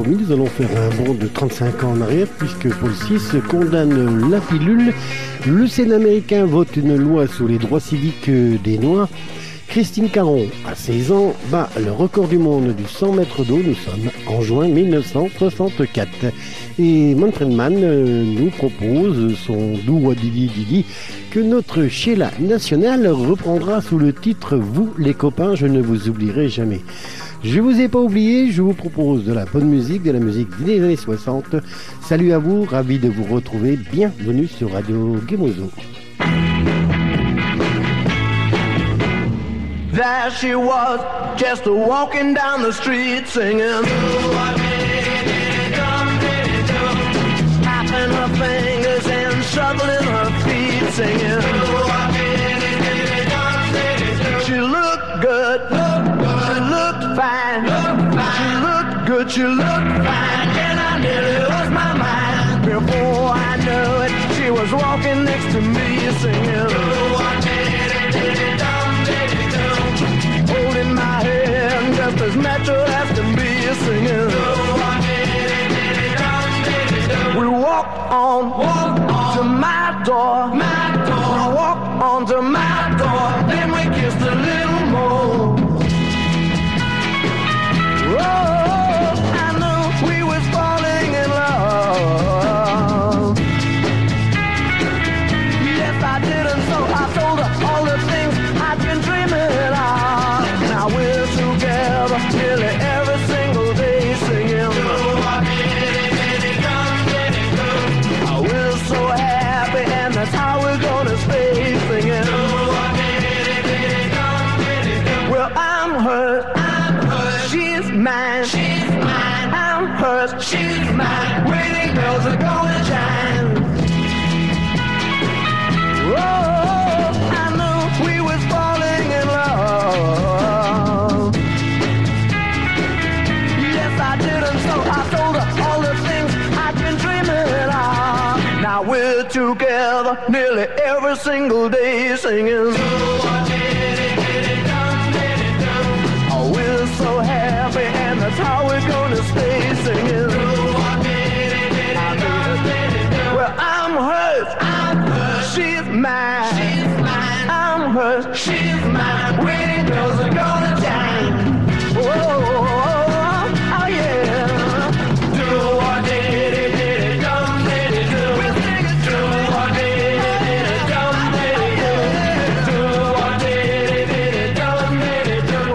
promis, nous allons faire un bond de 35 ans en arrière puisque Paul VI condamne la pilule. Le Sénat américain vote une loi sur les droits civiques des Noirs. Christine Caron, à 16 ans, bat le record du monde du 100 mètres d'eau. Nous sommes en juin 1964. Et Manfred Mann nous propose son Dou Didi Didi que notre Sheila nationale reprendra sous le titre « Vous les copains, je ne vous oublierai jamais ». Je vous ai pas oublié, je vous propose de la bonne musique, de la musique des années 60. Salut à vous, ravi de vous retrouver. Bienvenue sur Radio Gemozo. There she was, just walking down the street singing. Tapping her fingers and shuffling her feet singing. She looked good, she looked fine. She looked good, she looked fine. And I nearly lost my mind. Before I knew it, she was walking next to me singing. Holding my hand just as natural as can be singing. We walk on to my door. We walk on to my door. Then we kissed a little more. Oh, I knew we was falling in love. Yes, I did, and so I told her all the things I've been dreaming of. Now we're together nearly every single day singing. Oh, we're so happy, and that's how we're gonna stay singing. Well, I'm hers, she's mine. I'm hers, she's mine. Wedding bells are gonna chime. Oh, I knew we was falling in love. Yes, I did, and so I told her all the things I've been dreaming of. Now we're together nearly every single day singing. Oh, we're so happy, and that's how we're gonna stay singing. Well, I'm hers, she's mine. I'm hers, she's mine. Wedding bells are gonna chime. Oh, yeah. Do what did it, dum did it, do. We'll sing it. Do what did it, dum did it, do. Do what did it, dum did it, do.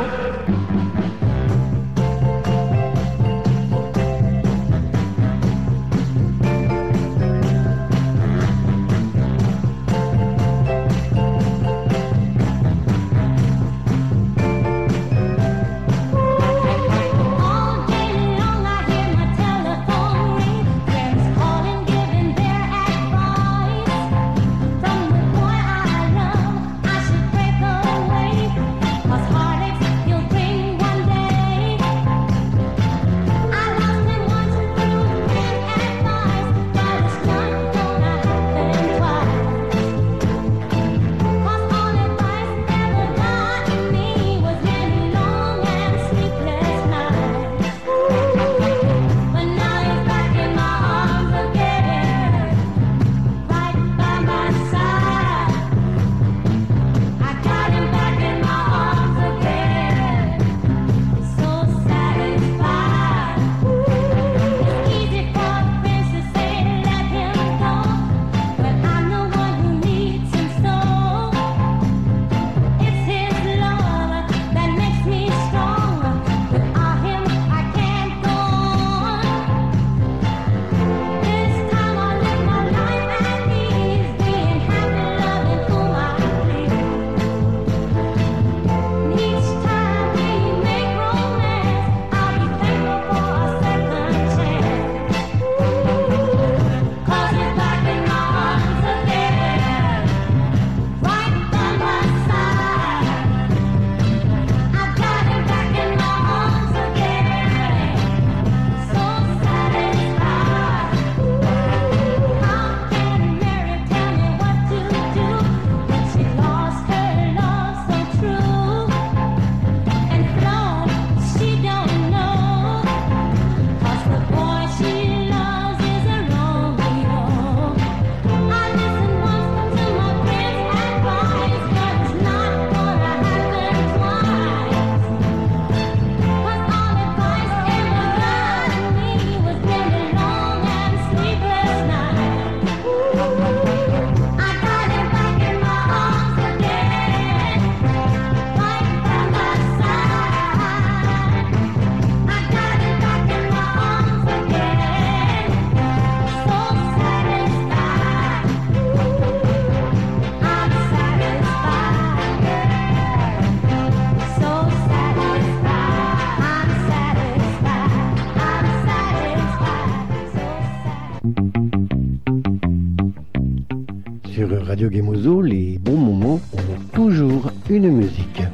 Radio Gemozo, les bons moments ont toujours une musique.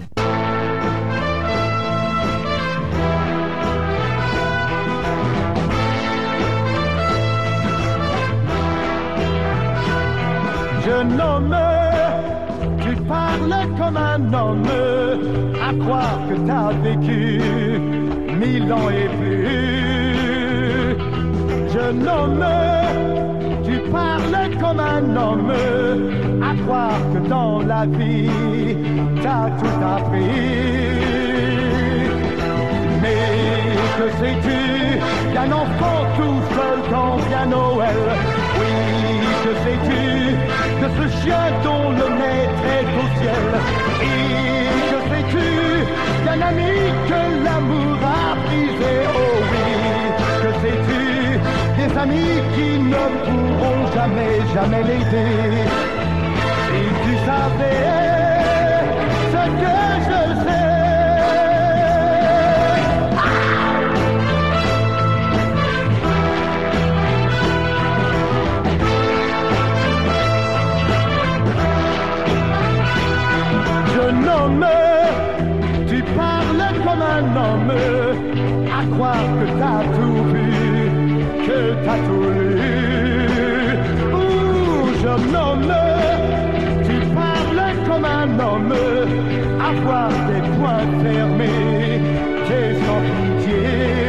Jeune homme, tu parles comme un homme, à croire que t'as vécu 1000 ans et plus. Jeune homme, tu parles comme un homme, à croire que dans la vie t'as tout appris. Mais que sais-tu qu'un enfant tout seul quand vient Noël? Oui, que sais-tu que ce chien dont le maître est au ciel? Et que sais-tu qu'un ami que l'amour a brisé? Oh oui, que sais-tu des amis qui ne pourront jamais l'aider? Si tu savais ce que je sais. Jeune homme, tu parles comme un homme, à croire que t'as tout vu, que t'as tout lu. Ouh, jeune homme, tu parles comme un homme, à voir tes poings fermés, t'es sans pitié.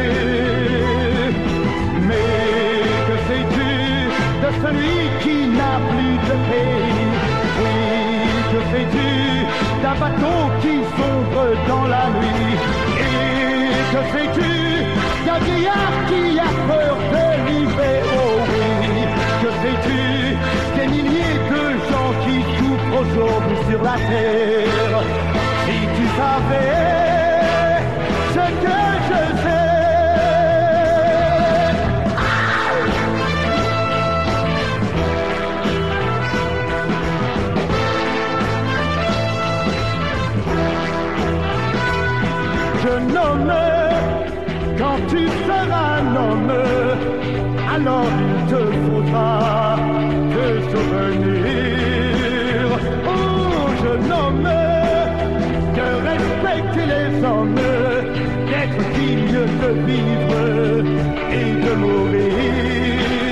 Mais que sais-tu de celui qui n'a plus de pays? Oui, que sais-tu d'un bateau qui sombre dans la nuit? Et que sais-tu d'un vieillard qui a peur de l'hiver? Oh oui, que sais-tu des milliers de gens qui souffrent aujourd'hui sur la terre? Si tu savais ce que je sais. Jeune homme, quand tu seras un homme, alors il te faudra te souvenir. Oh, jeune homme, de respecter les hommes, d'être digne de vivre et de mourir.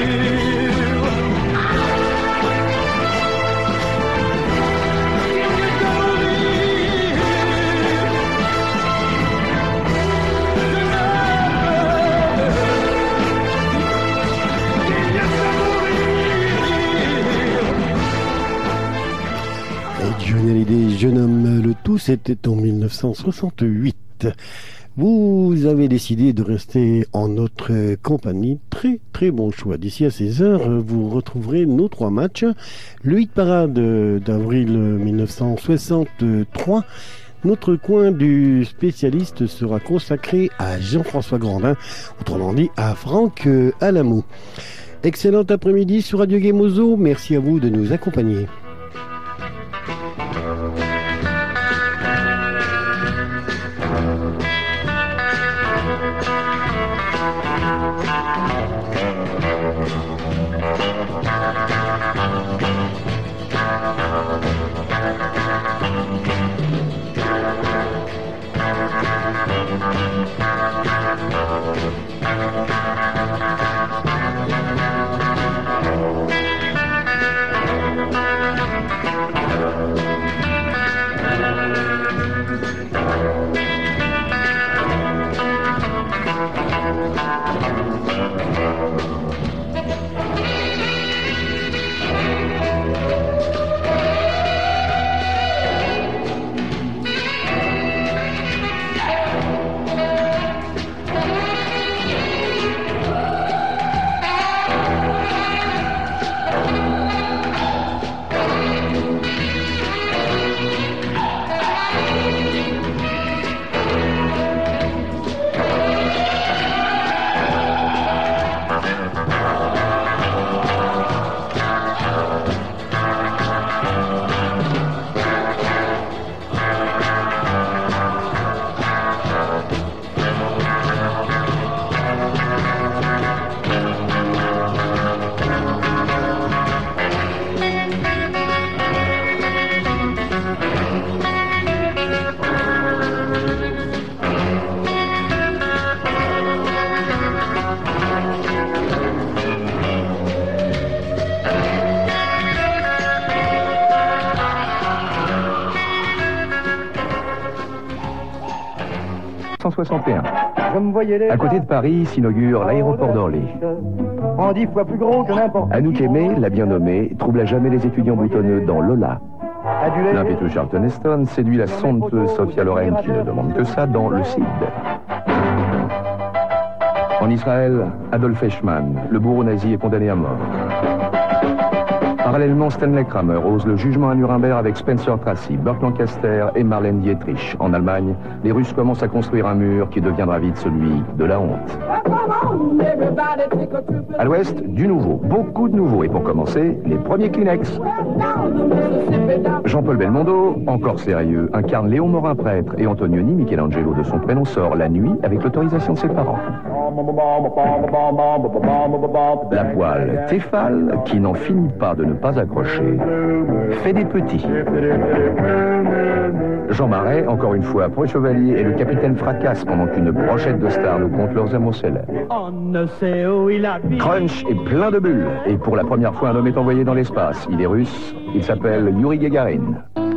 Johnny Hallyday, Jeune homme, le tout c'était en 1968. Vous avez décidé de rester en notre compagnie. Très très bon choix. D'ici à 16h, vous retrouverez nos 3 matchs. Le hit parade d'avril 1963. Notre coin du spécialiste sera consacré à Jean-François Grandin, autrement dit à Franck Alamou. Excellent après-midi sur Radio Gemozo. Merci à vous de nous accompagner. 1961. Je me voyais les À côté de Paris s'inaugure l'aéroport d'Orly. en 10 fois plus gros que n'importe Anouk Aimée, la bien nommée, trouble à jamais les étudiants boutonneux dans Lola. L'impétueux Charlton Heston séduit la somptueuse Sophia Loren, qui ne demande que ça, dans Le Cid. En Israël, Adolf Eichmann, le bourreau nazi, est condamné à mort. Parallèlement, Stanley Kramer ose le jugement à Nuremberg avec Spencer Tracy, Burt Lancaster et Marlène Dietrich. En Allemagne, les Russes commencent à construire un mur qui deviendra vite celui de la honte. À l'ouest, du nouveau, beaucoup de nouveau. Et pour commencer, les premiers Kleenex. Jean-Paul Belmondo, encore sérieux, incarne Léon Morin prêtre et Antonioni, Michelangelo de son prénom, sort la nuit avec l'autorisation de ses parents. La poêle Tefal, qui n'en finit pas de ne pas accrocher, fait des petits. Jean Marais, encore une fois, pro chevalier, et le capitaine fracasse pendant qu'une brochette de stars nous conte leurs amours célèbres. Crunch est plein de bulles, et pour la première fois, un homme est envoyé dans l'espace. Il est russe, il s'appelle Yuri Gagarin.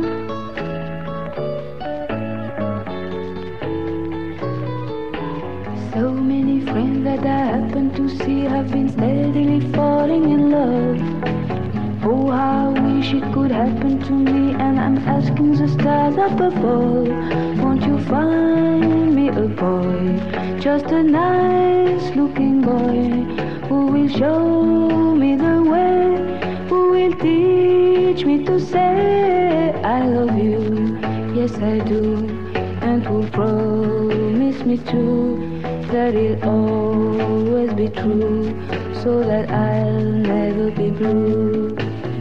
So many friends that I happen to see have been steadily falling in love. Oh, how I wish it could happen to me, and I'm asking the stars up above. Won't you find me a boy, just a nice looking boy, who will show me the way, who will teach me to say I love you, yes I do, and who promise me too that it'll always be true, so that I'll never be blue.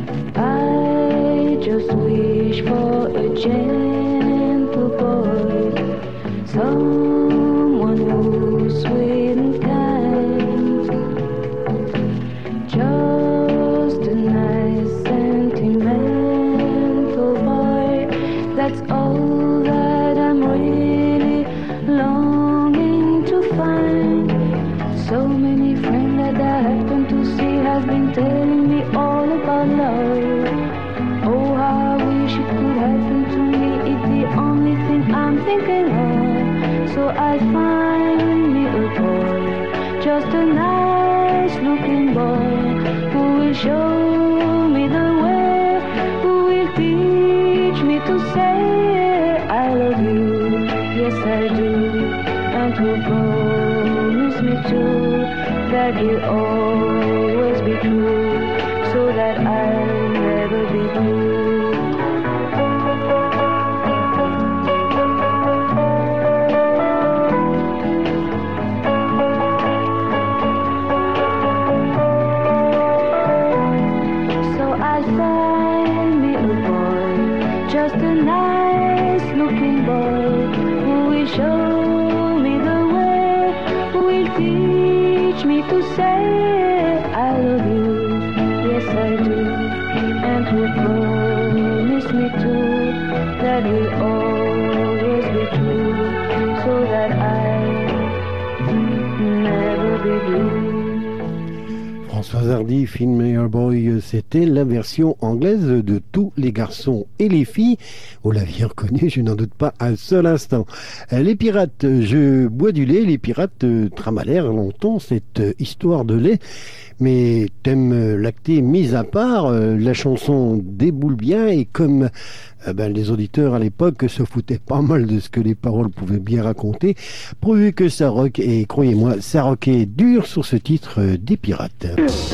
I just wish for a gentle boy, someone who's sweet and kind, just a nice sentimental boy. That's all that I'm really longing to find. So many friends that I happen to see have been telling me all about love. Oh, how I wish it could happen to me. It's the only thing I'm thinking of. So I find me a boy, just a nice looking boy, who will show me the way, who will teach me to say I love you, yes I do, and who promise me too that it'll always be true, so that I'll never be blue. So I'll find me a boy, just a nice looking boy, who will show me the way, who will teach me to say I love you, yes I do, and who promise me too that it'll always be true, so that I'll never be blue. Françoise Hardy, film Your Boy, c'était la version anglaise de Tous les garçons et les filles. Vous l'aviez reconnu, je n'en doute pas un seul instant. Les pirates, je bois du lait, les pirates tramalèrent longtemps cette histoire de lait. Mais thème lacté mis à part, la chanson déboule bien, et comme les auditeurs à l'époque se foutaient pas mal de ce que les paroles pouvaient bien raconter, pourvu que ça rock, et croyez-moi, ça rockait dur sur ce titre des pirates.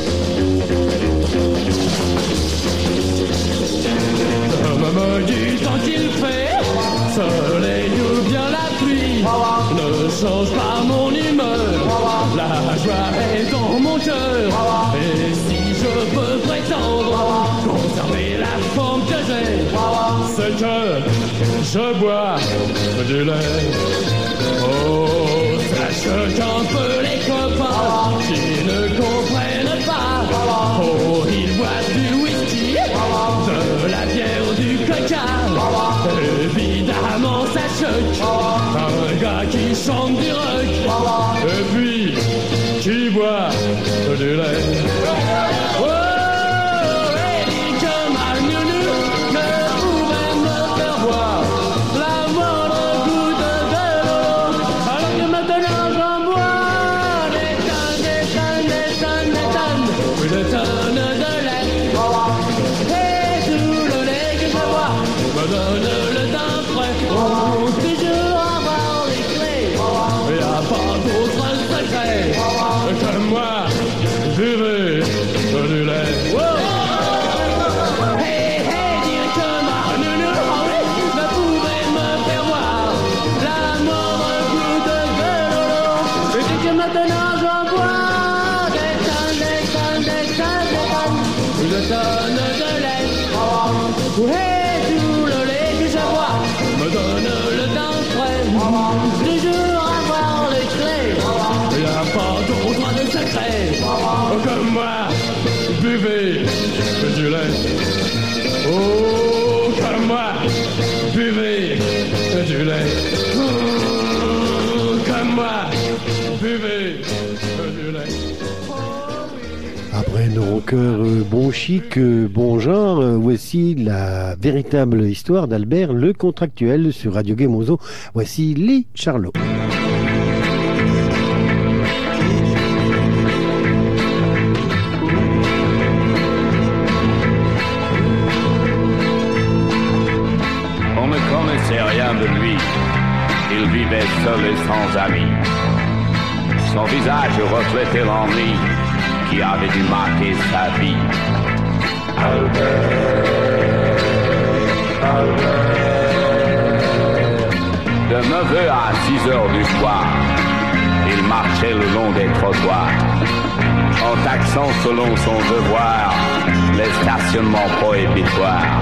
Me dis tant qu'il fait, soleil ou bien la pluie, ne change pas mon humeur, la joie est dans mon cœur, et si je peux prétendre conserver la forme que j'ai, c'est que je bois du lait. Oh, sache qu'un peu les copains qui ne comprennent pas, oh, ils boivent du whisky, de la bière, du coca, évidemment ça choque, un gars qui chante du rock, et puis qui boit du lait. Oh, et que ma nounou ne pouvait me faire boire la moindre goutte de l'eau, buvez du lait. Oh, comme moi, buvez du lait. Oh, comme moi, buvez du lait. Après nos rockers bon chic, bon genre, voici la véritable histoire d'Albert le contractuel sur Radio Gemozo. Voici Lee Charlot. On ne connaissait rien de lui. Il vivait seul et sans amis. Son visage reflétait l'ennui qui avait dû marquer sa vie. De 9h à 6h du soir, il marchait le long des trottoirs, en taxant selon son devoir les stationnements prohibitoires.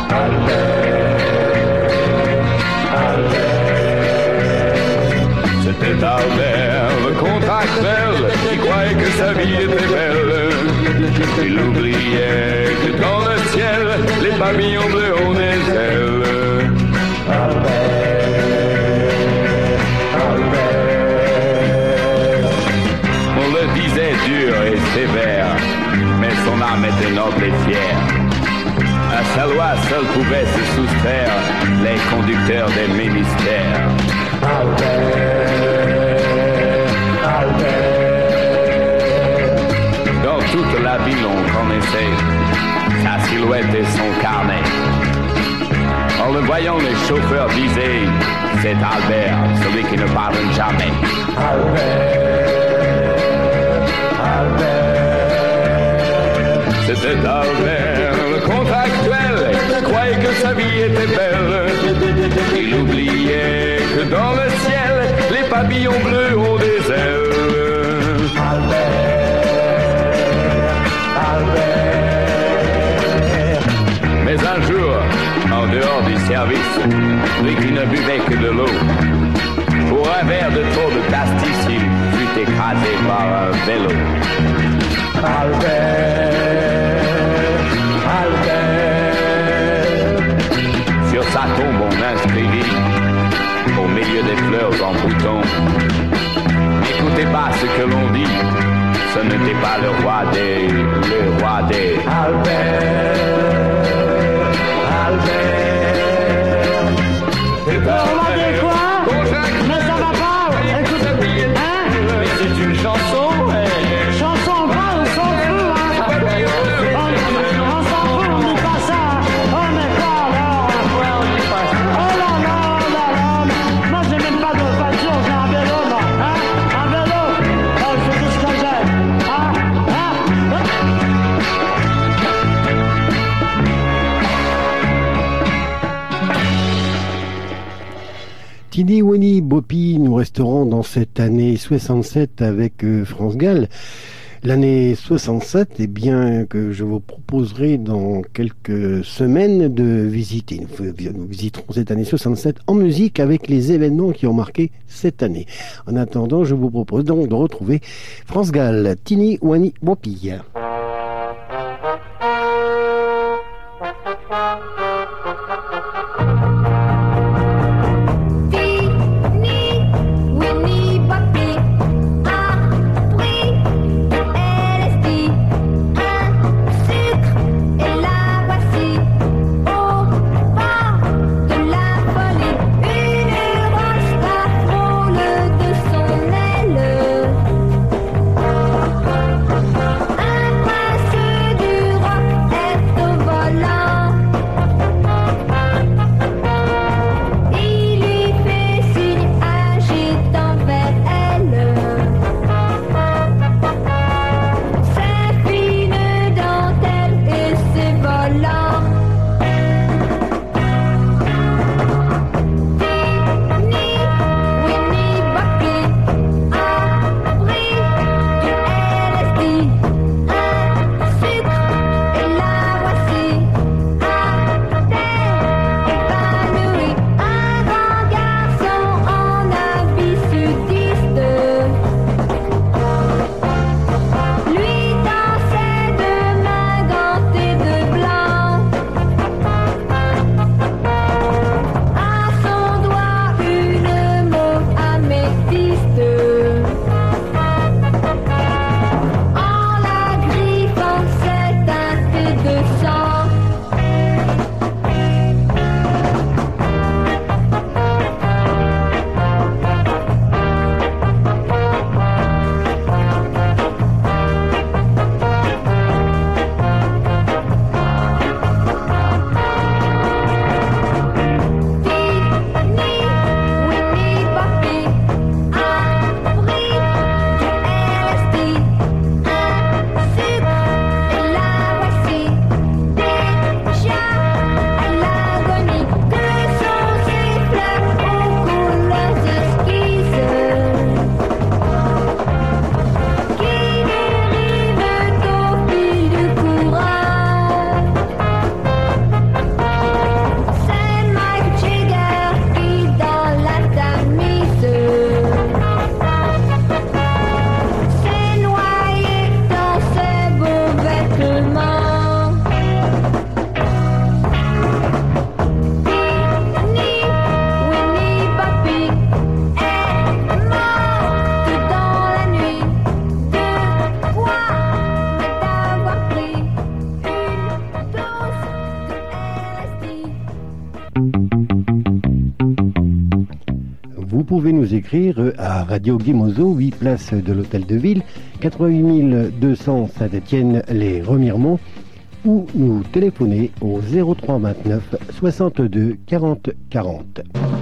C'était Albert, le contractuel, qui croyait que sa vie était belle. Il oubliait que dans le ciel, les pavillons bleus ont des ailes. On le disait dur et sévère, mais son âme était noble et fière. À sa loi seul pouvaient se soustraire les conducteurs des ministères. Dans toute la ville on connaissait sa silhouette et son carnet. En le voyant les chauffeurs disaient, c'est Albert, celui qui ne pardonne jamais. C'était Albert, le contractuel, qui croyait que sa vie était belle. Il oubliait que dans le ciel, les pavillons bleus ont des ailes. Mais un jour, en dehors du service, lui qui ne buvait que de l'eau, pour un verre de trop de pastis, il fut écrasé par un vélo. Sur sa tombe on inscrivit, au milieu des fleurs en bouton, n'écoutez pas ce que l'on dit, ce n'était pas le roi des Albert. Regardez quoi? Mais ça va pas! Écoutez, hein? Mais c'est une chanson, Chanson pas, on s'en fout, hein? On s'en fout, on dit pas ça! Oh mais quoi alors? Oh là là, oh là là! Moi j'ai même pas de voiture, j'ai un vélo, moi! Hein? Un vélo! Oh, c'est tout ce que j'ai! Hein? Tini Wani Bopi, nous resterons dans cette année 67 avec France Gall. L'année 67, eh bien, que je vous proposerai dans quelques semaines de visiter. Nous visiterons cette année 67 en musique avec les événements qui ont marqué cette année. En attendant, je vous propose donc de retrouver France Gall, Tini Wani Bopi. Un écrire à Radio Guimozo, 8 place de l'Hôtel de Ville, 88 200 Saint-Étienne, les Remiremont, ou nous téléphoner au 03 29 62 40 40.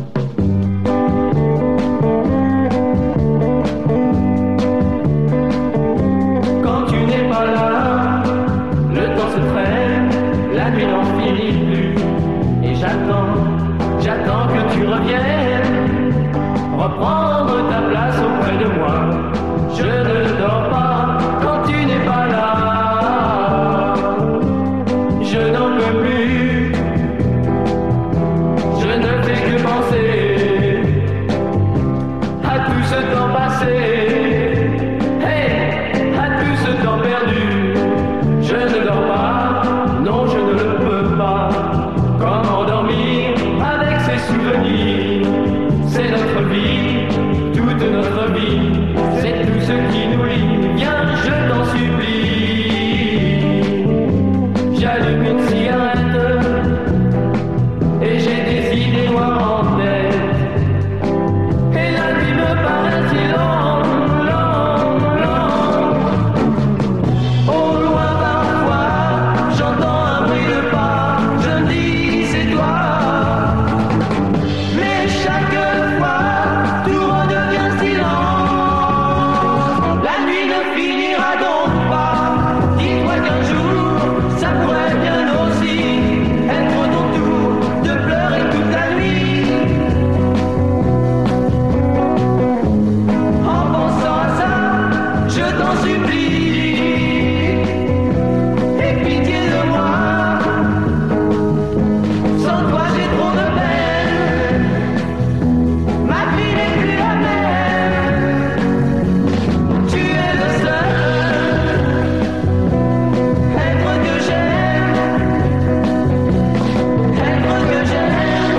Quand tu n'es pas là, le temps se traîne, la nuit n'en finit plus. Et j'attends que tu reviennes, reprendre ta place auprès de moi. Je ne dors pas quand tu n'es pas là. Je n'en peux plus, je ne fais que penser à tout ce temps passé, hey, à tout ce temps perdu. Je ne dors pas, non je ne le peux pas. Comment dormir avec ces souvenirs? C'est notre vie, toute notre vie, c'est tout ce qui nous lie. Viens, je t'en supplie. J'allume une cigarette et j'ai des idées noires en tête. Et la nuit me paraît si longue, longue, longue. Au loin parfois, j'entends un bruit de pas. Je me dis c'est toi. Mais chaque fois, tout redevient silence. La nuit ne finira donc pas. Dis-toi qu'un jour, ça pourrait bien aussi être ton tour de pleurer toute la nuit. En pensant à ça, je t'en supplie. Aie pitié de moi. Sans toi, j'ai trop de peine. Ma vie n'est plus la même. Tu es le seul être que j'aime. Être que j'aime.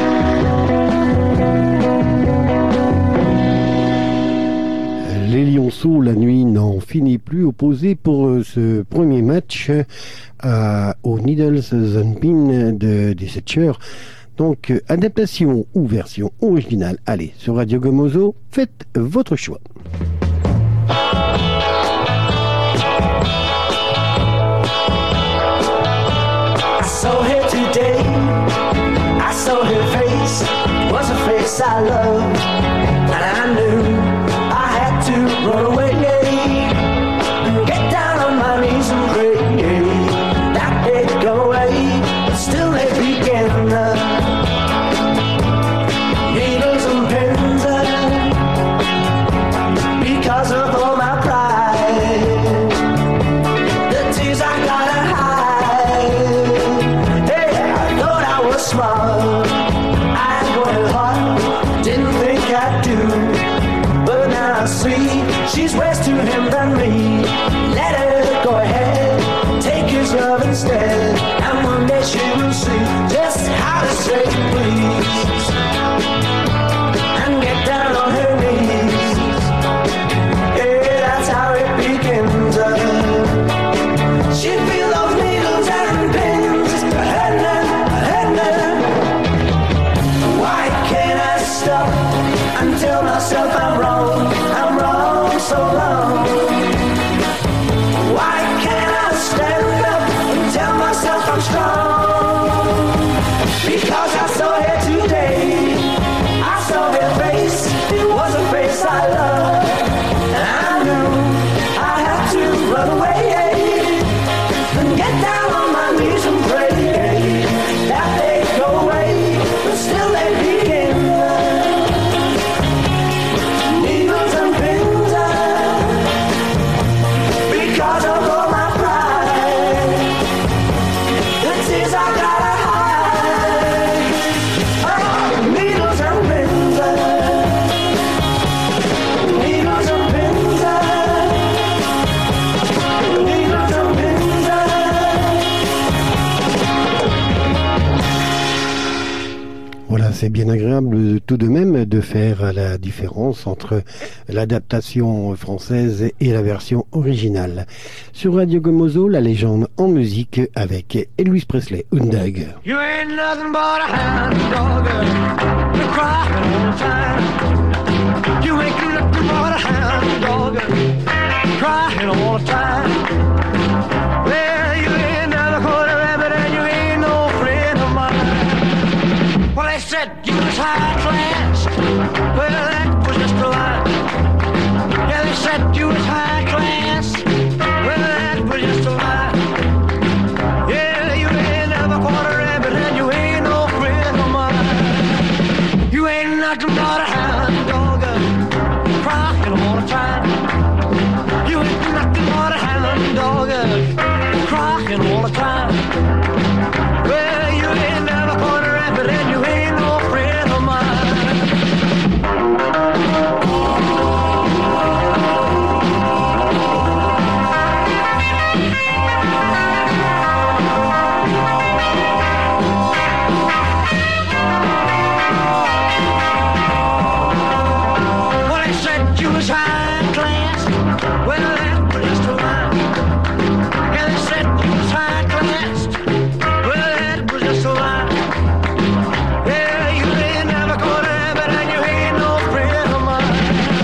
Les Lionceaux, la nuit n'en finit plus, opposés pour ce premier match aux Needles and Pins des Setchers. Donc, adaptation ou version originale. Allez, sur Radio Guimozo, faites votre choix. I saw her today, I saw her face, was a face I loved, and I knew I had to run away, and get down on my knees and pray that they'd go away, but still they begin. Needles and pins, because of all my pride, the tears I gotta hide. Hey, I thought I was smart, I worked hard, didn't think I'd do, but now I see she's worse to him than me. Let her go ahead, take his love instead, and one day she will see just how to say please, and get down on her knees. Yeah, that's how it begins. She'd feel those needles and pins, why can't I stop and tell myself I'm wrong so long? Why can't I stand up and tell myself c'est bien agréable tout de même de faire la différence entre l'adaptation française et la version originale. Sur Radio Gomozo, la légende en musique avec Elvis Presley, Undug. You ain't nothing but a hound dog, you're crying all the time. You ain't nothing but a hound dog, crying all the time. Well, you ain't never caught a rabbit and you ain't no friend of mine. Well, they said you was high class, well, that was just a lie. Yeah, they said you was high class, well, that was just a lie. Yeah, you ain't never caught a rabbit and you ain't no friend of mine. You ain't nothing but a hound dog, crying all the time. You ain't nothing but a hound dog, crying all the time. Well, you ain't never caught a rabbit and you ain't no friend of mine. Well, they said you was high class. Well, that was just a lie. Yeah, they said you was high class. Well, that was just a lie. Yeah, you ain't never caught a rabbit and you ain't no friend of mine.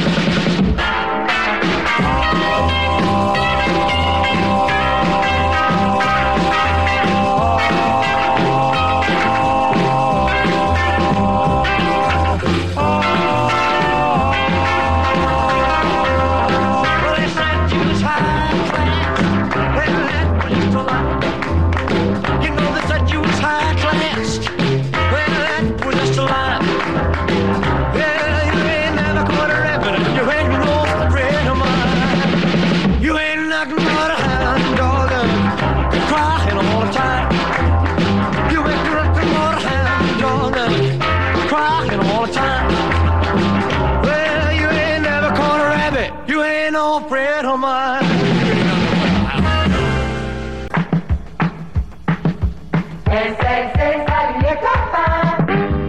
Well, they said you was high class. Well, that was just a lie. You know they said you was high class. Well, that was just a lie. Yeah, you ain't never caught a rabbit and you ain't no friend of mine. You ain't nothing but a hound dog, crying all the time. You ain't nothing but a hound dog, crying all the time. Well, you ain't never caught a rabbit, you ain't no friend of mine. Salut les copains.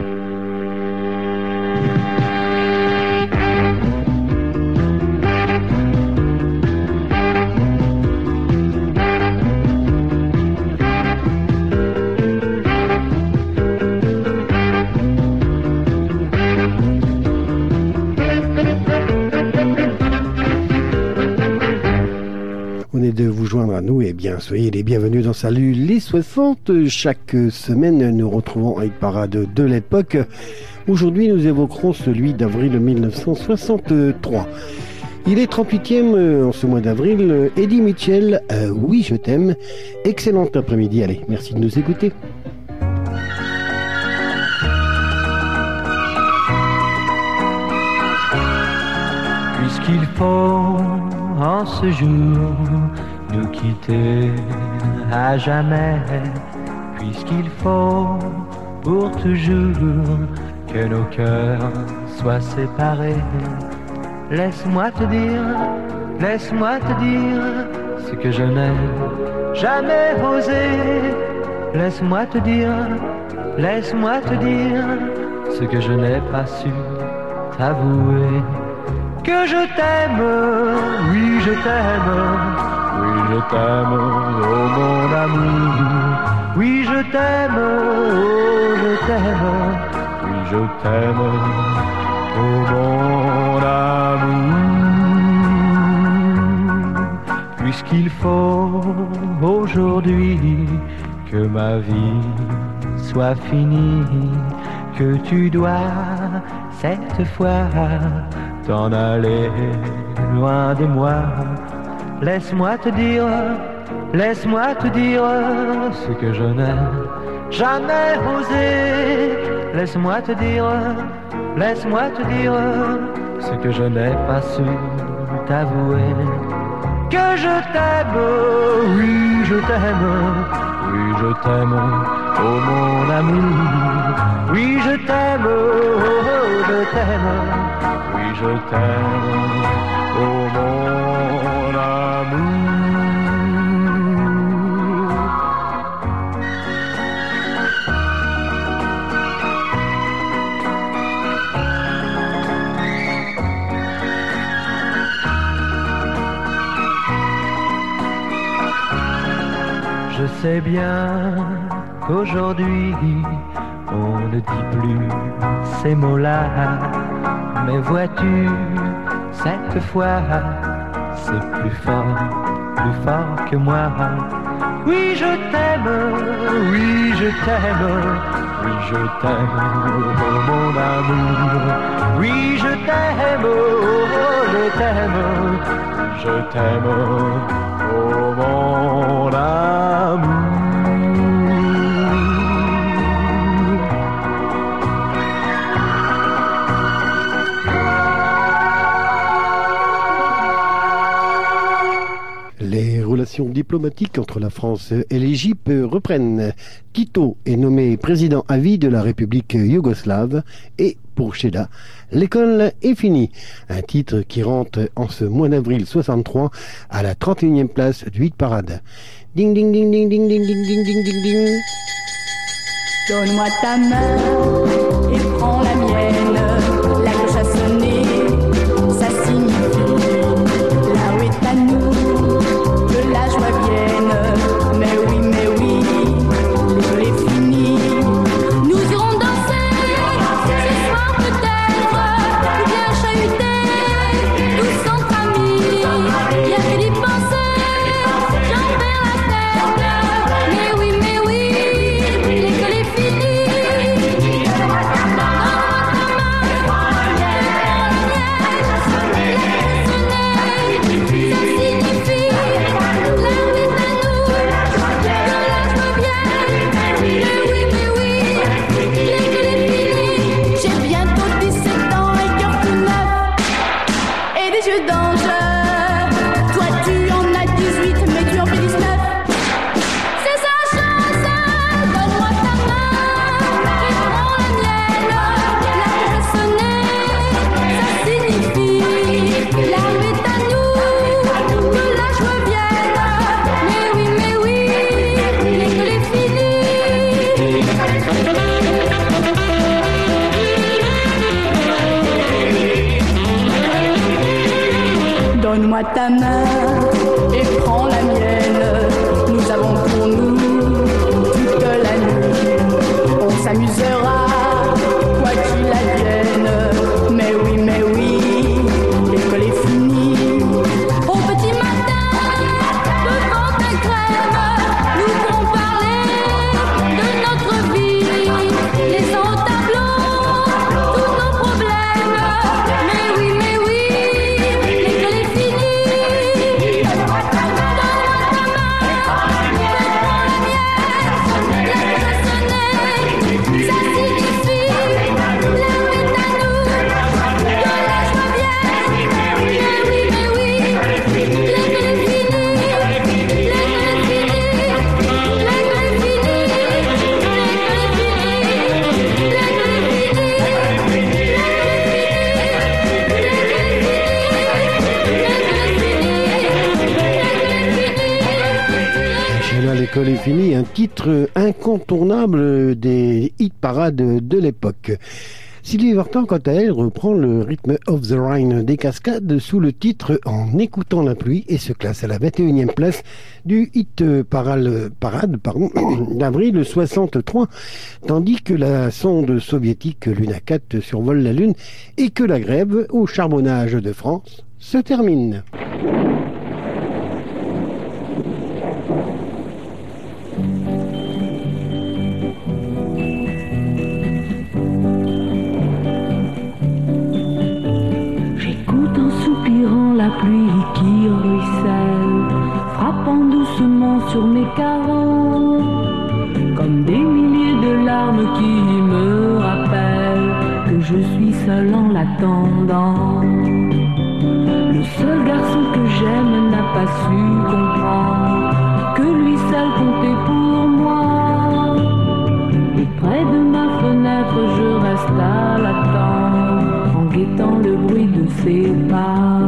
Vous venez de vous joindre à nous, et bien soyez les bienvenus dans Salut les 60. Chaque semaine, nous retrouvons un hit parade de l'époque. Aujourd'hui, nous évoquerons celui d'avril 1963. Il est 38e en ce mois d'avril. Eddie Mitchell, Oui, je t'aime. Excellent après-midi. Allez, merci de nous écouter. Puisqu'il faut en ce jour nous quitter à jamais, puisqu'il faut pour toujours que nos cœurs soient séparés, laisse-moi te dire ce que je n'ai jamais osé. Laisse-moi te dire ce que je n'ai pas su t'avouer. Que je t'aime, oui je t'aime, oh mon amour. Oui je t'aime, oh je t'aime, oui je t'aime, oh mon amour. Puisqu'il faut aujourd'hui que ma vie soit finie, que tu dois cette fois t'en aller loin de moi. Laisse-moi te dire ce que je n'ai jamais osé. Laisse-moi te dire ce que je n'ai pas su t'avouer. Que je t'aime, oui je t'aime, oh mon amour. Oui je t'aime, oh je t'aime, oui je t'aime, oh mon amour. sais bien qu'aujourd'hui on ne dit plus ces mots-là. Mais vois-tu, cette fois, c'est plus fort que moi. Oui, je t'aime, oui, je t'aime, oui, je t'aime, oh mon amour. Oui, je t'aime, oh, je t'aime, oh mon amour. Les relations diplomatiques entre la France et l'Égypte reprennent. Tito est nommé président à vie de la République yougoslave et pour Sheila, l'école est finie. Un titre qui rentre en ce mois d'avril 63 à la 31e place du hit parade. Ding ding ding ding ding ding ding ding ding ding ding. Donne-moi ta main et prends la mienne. La cloche a sonné, ça signifie là où est à nous que la joie vienne. Mais oui, l'école est finie. Nous irons danser ce soir peut-être, ou bien chahuter tous entre amis. Bien que d'y penser, j'en perds la tête. Mais oui, l'école est finie. J'ai bientôt 17 ans et cœur tout neuf et des yeux d'ange. Toi tu en as 18 mais tu en fais 19. C'est sa chance. Donne-moi ta main et prends la mienne. La cloche a sonné, ça signifie la est à nous, que la joie vienne. Mais oui, l'école est finie. Donne-moi ta main et prends la mienne. Nous avons pour nous toute la nuit. On s'amusera, quoi qu'il advienne. Mais oui, l'école est finie. Au petit matin, devant ta crème, nous pourrons parler de notre vie, laissant au tableau tous nos problèmes. Mais oui, l'école est finie. Donne-moi ta main, et prends la mienne. La cloche a sonné, ça signifie l'heure est à nous, que la joie vienne. Mais oui, l'école est finie. L'école est finie. Sheila, l'école est finie, un titre incontournable des hit parades de l'époque. Sylvie Vartan, quant à elle, reprend le rythme of the Rhine des Cascades sous le titre En écoutant la pluie et se classe à la 21e place du hit parade d'avril 63, tandis que la sonde soviétique Luna 4 survole la Lune et que la grève au charbonnage de France se termine. J'écoute en soupirant la pluie qui ruisselle, frappant doucement sur mes carreaux, comme des milliers de larmes qui me rappellent que je suis seul en l'attendant. Le seul garçon que j'aime n'a pas su comprendre que lui seul comptait pour moi. Et près de ma fenêtre je reste à l'attendre, en guettant le bruit de ses pas.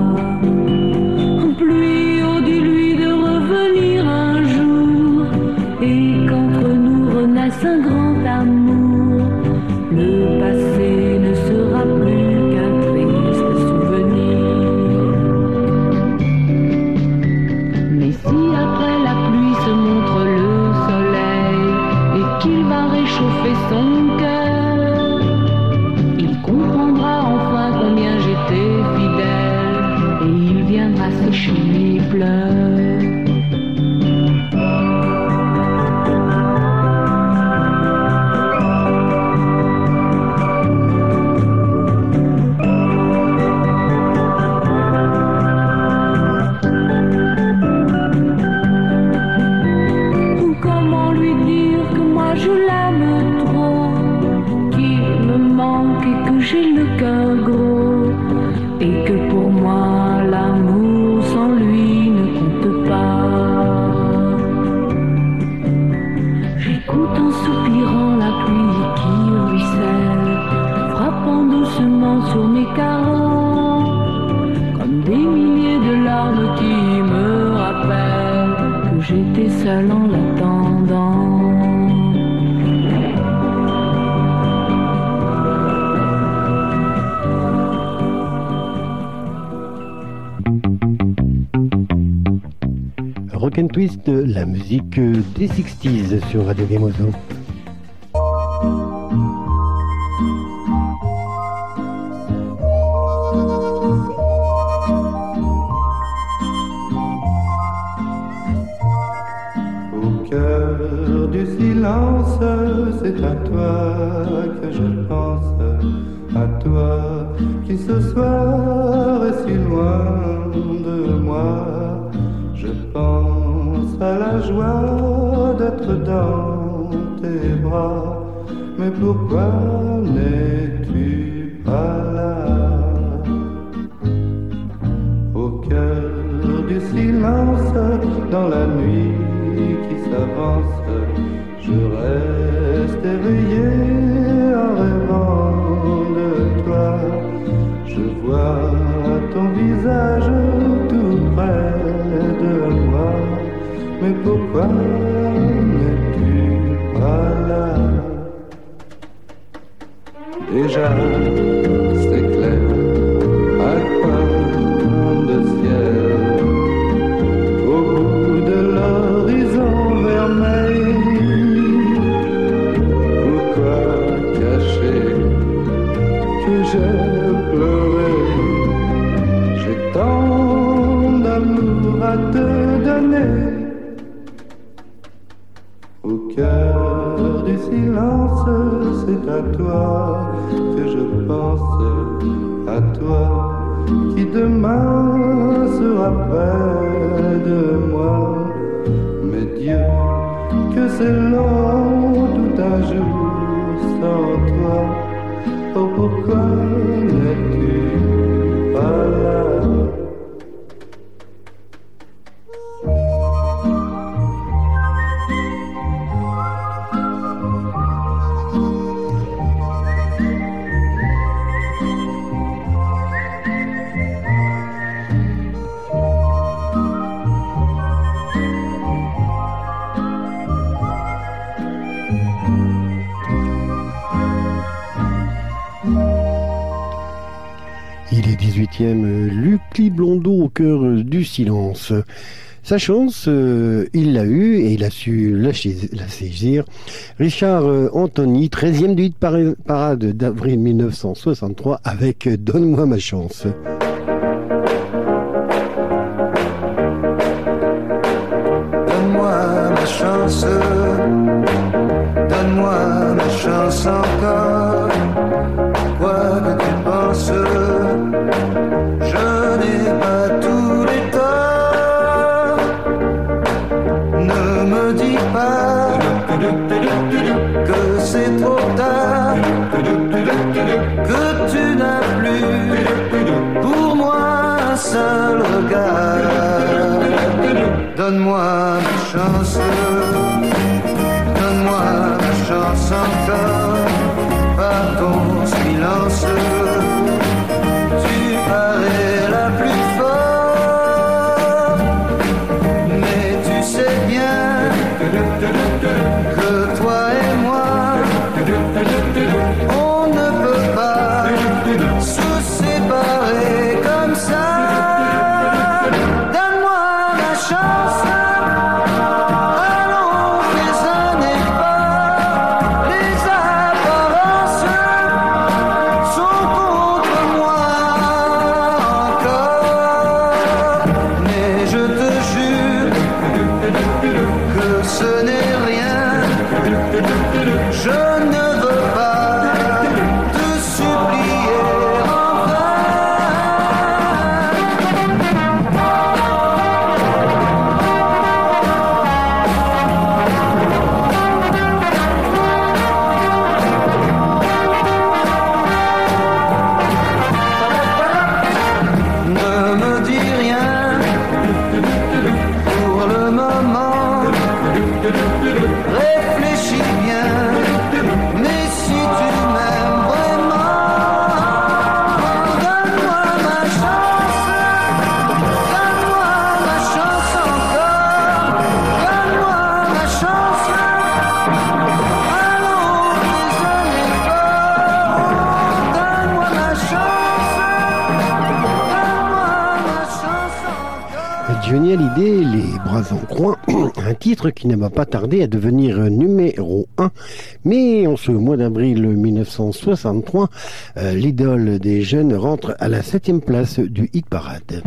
Pluie, oh dis-lui de revenir un jour, et qu'entre nous renaisse un grand amour. Le passé ne sera plus qu'un triste souvenir. Mais si après la pluie se montre le et il viendra sécher mes pleurs. Comment lui dire que moi je l'aime trop, qu'il me manque et que j'ai le cœur gros, et que pour moi l'amour sans lui ne compte pas. J'écoute en soupirant la pluie qui ruisselle, frappant doucement sur mes carreaux, comme des milliers de larmes qui me rappellent que j'étais seule en l'attendant. Rock and Twist, la musique des 60s sur Radio Gemozo. Au cœur du silence, c'est à toi que je pense, à toi qui ce soir est si loin de moi. Je pense à la joie d'être dans tes bras, mais pourquoi n'es-tu pas là? Au cœur du silence, dans la nuit qui s'avance, je reste éveillé en rêvant de toi. Je vois ton visage tout près de moi, mais pourquoi n'es-tu pas là? Déjà, c'est clair, à quoi de ciel, au bout de l'horizon vermeil. Pourquoi cacher que j'ai pleuré? J'ai tant d'amour à te donner. Au cœur du silence, c'est à toi que je pense, à toi qui demain sera près de moi. Mais Dieu, que c'est long tout un jour sans toi. Oh, pourquoi n'es-tu pas là? Il est 18e, Lucky Blondeau au cœur du silence. Sa chance, il l'a eue et il a su la saisir. Richard Anthony, 13e du hit parade d'avril 1963 avec Donne-moi ma chance. Donne-moi ma chance, donne-moi ma chance encore. Quoi que tu penses, je n'ai pas tous les torts. Ne me dis pas que c'est trop tard, que tu n'as plus pour moi un seul regard. Donne-moi ma chance, donne-moi ma chance encore. Par ton silence, tu parais la plus forte. Mais tu sais bien que toi et moi, on ne peut pas se séparer comme ça. Donne-moi ma chance. Allons, les années pas, les Johnny Hallyday, Les bras en croix, un titre qui ne va pas tarder à devenir numéro 1. Mais en ce mois d'avril 1963, l'idole des jeunes rentre à la 7e place du hit parade.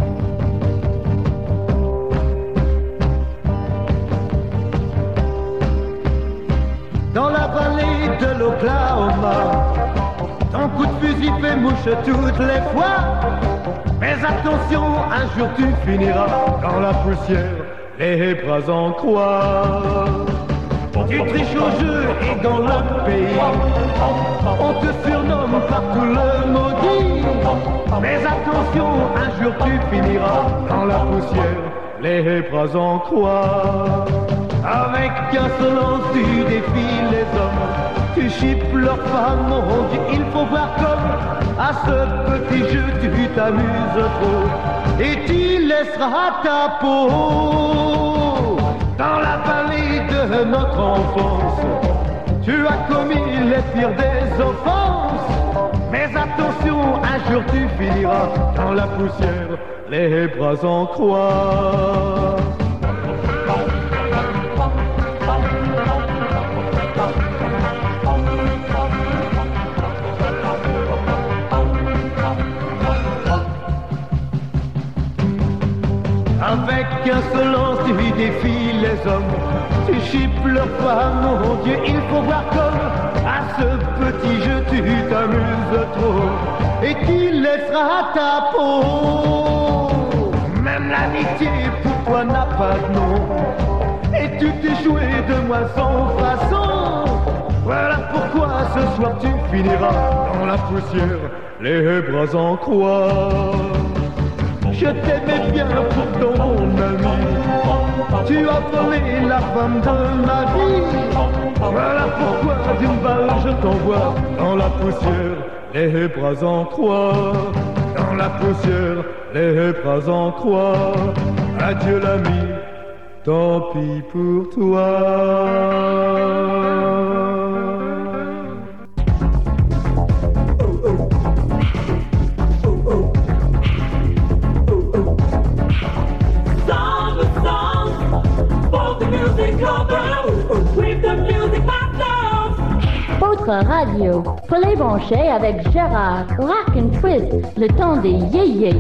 Dans la vallée de l'Oklahoma, ton coup de fusil fait mouche toutes les fois. Mais attention, un jour tu finiras dans la poussière, les bras en croix. Tu triches au jeu et dans le pays, on te surnomme partout le maudit. Mais attention, un jour tu finiras dans la poussière, les bras en croix. Avec insolence tu défies les hommes, tu chippes leurs femmes, mon Dieu, il faut voir comme à ce petit jeu tu t'amuses trop et tu laisseras ta peau. Dans la vallée de notre enfance, tu as commis les pires des offenses. Mais attention, un jour tu finiras dans la poussière, les bras en croix. Avec insolence tu défies les hommes, tu chippes leurs femmes, mon Dieu, il faut voir comme à ce petit jeu tu t'amuses trop et tu laisseras ta peau. Même l'amitié pour toi n'a pas de nom et tu t'es joué de moi sans façon. Voilà pourquoi ce soir tu finiras dans la poussière, les bras en croix. Je t'aimais bien pourtant mon ami, tu as volé la femme de ma vie. Voilà pourquoi d'une balle je t'envoie dans la poussière, les bras en croix. Dans la poussière, les bras en croix. Adieu l'ami, tant pis pour toi. Votre radio, pour les brancher avec Gérard, Rock and Twist, le temps des yéyés.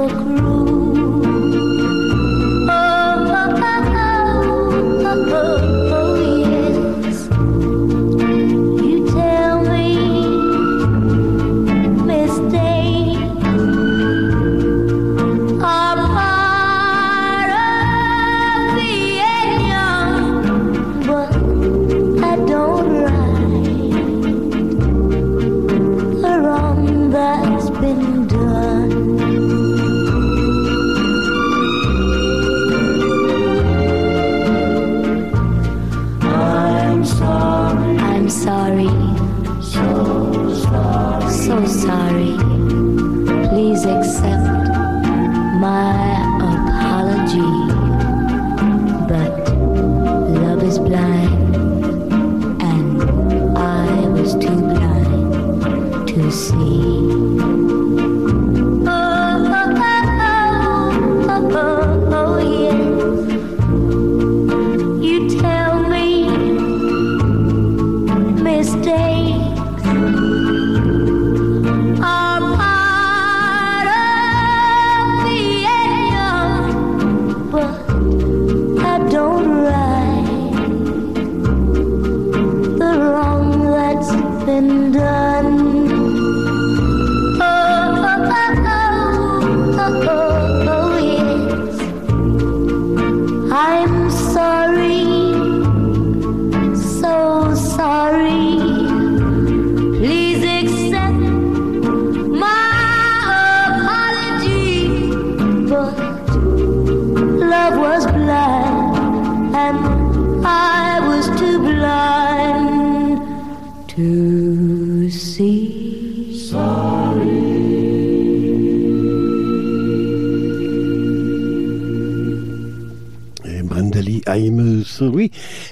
Oui,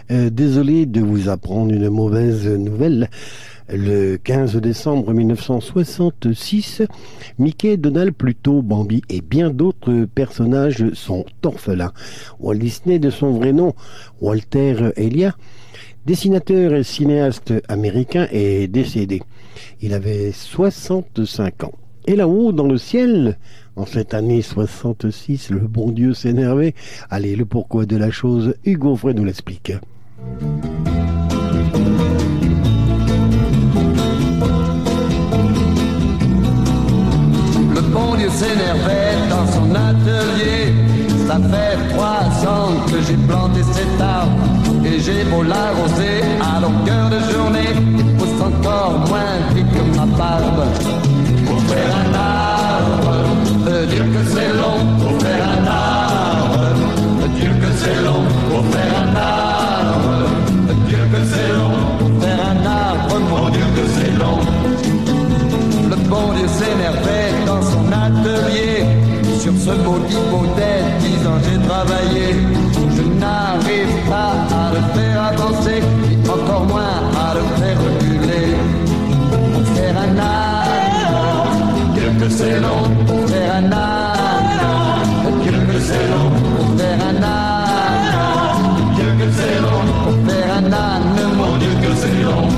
désolé de vous apprendre une mauvaise nouvelle. Le 15 décembre 1966, Mickey, Donald, Pluto, Bambi et bien d'autres personnages sont orphelins. Walt Disney, de son vrai nom, Walter Elia, dessinateur et cinéaste américain, est décédé. Il avait 65 ans. Et là-haut, dans le ciel, en cette année 66, le bon Dieu s'énervait. Allez, le pourquoi de la chose, Hugo Frey nous l'explique. Le bon Dieu s'énervait dans son atelier. Ça fait 3 ans que j'ai planté cet arbre et j'ai beau l'arroser à longueur de journée. Il pousse encore moins vite que ma barbe. Pour faire un arbre, dire que c'est long. Pour faire un arbre, dire que c'est long. Pour faire un arbre, dire que c'est long. Pour faire un arbre, mon Dieu que c'est long. Le bon Dieu s'énervait dans son atelier. Sur ce beau baudet, 10 ans j'ai travaillé. Je n'arrive pas à le faire avancer, et encore moins à le faire reculer. Pour faire un arbre, Dieu que c'est long. Pour faire un arbre, Dieu que c'est long. Pour faire un arbre, Dieu que c'est long. Pour faire un âne, mon Dieu que c'est long.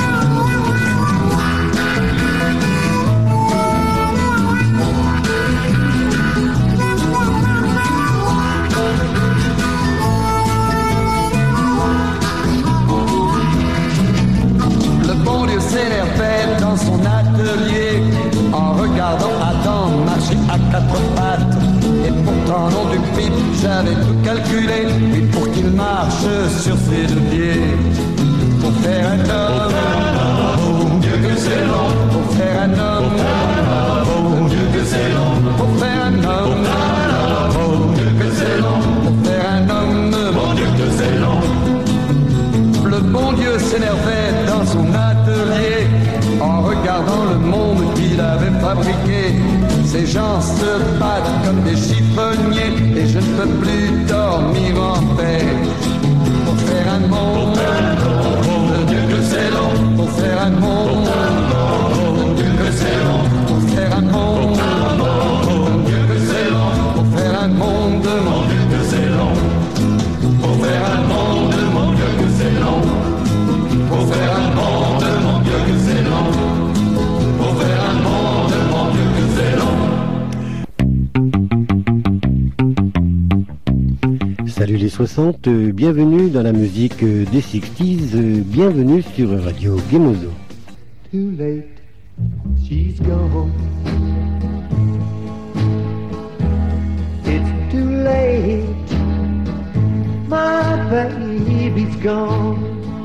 S'énervait dans son atelier en regardant Adam marcher à 4 pattes. Et pourtant, nom du pipe, j'avais tout calculé. Mais pour qu'il marche sur ses 2 pieds, pour faire un homme, oh Dieu que c'est long. Pour faire un homme, oh Dieu que c'est long. Pour faire un homme, oh Dieu que c'est long. Pour faire un homme, mon Dieu que c'est long. Le bon Dieu s'énervait dans son atelier en regardant le monde qu'il avait fabriqué. Ces gens se battent comme des chiffonniers et je ne peux plus dormir en paix. Pour faire un monde, oh Dieu que c'est long. Pour faire un monde, oh Dieu que c'est long. Pour faire un monde, oh Dieu que c'est long. Pour faire un monde, mon Dieu que c'est long. Pour faire un monde, mon Dieu que c'est long. Pour faire un monde, mon Dieu que c'est long. Pour faire un monde, mon Dieu que c'est long. Salut les 60, bienvenue dans la musique des 60s, bienvenue sur Radio Gemozo. Too late, she's gone. It's too late, my baby's gone.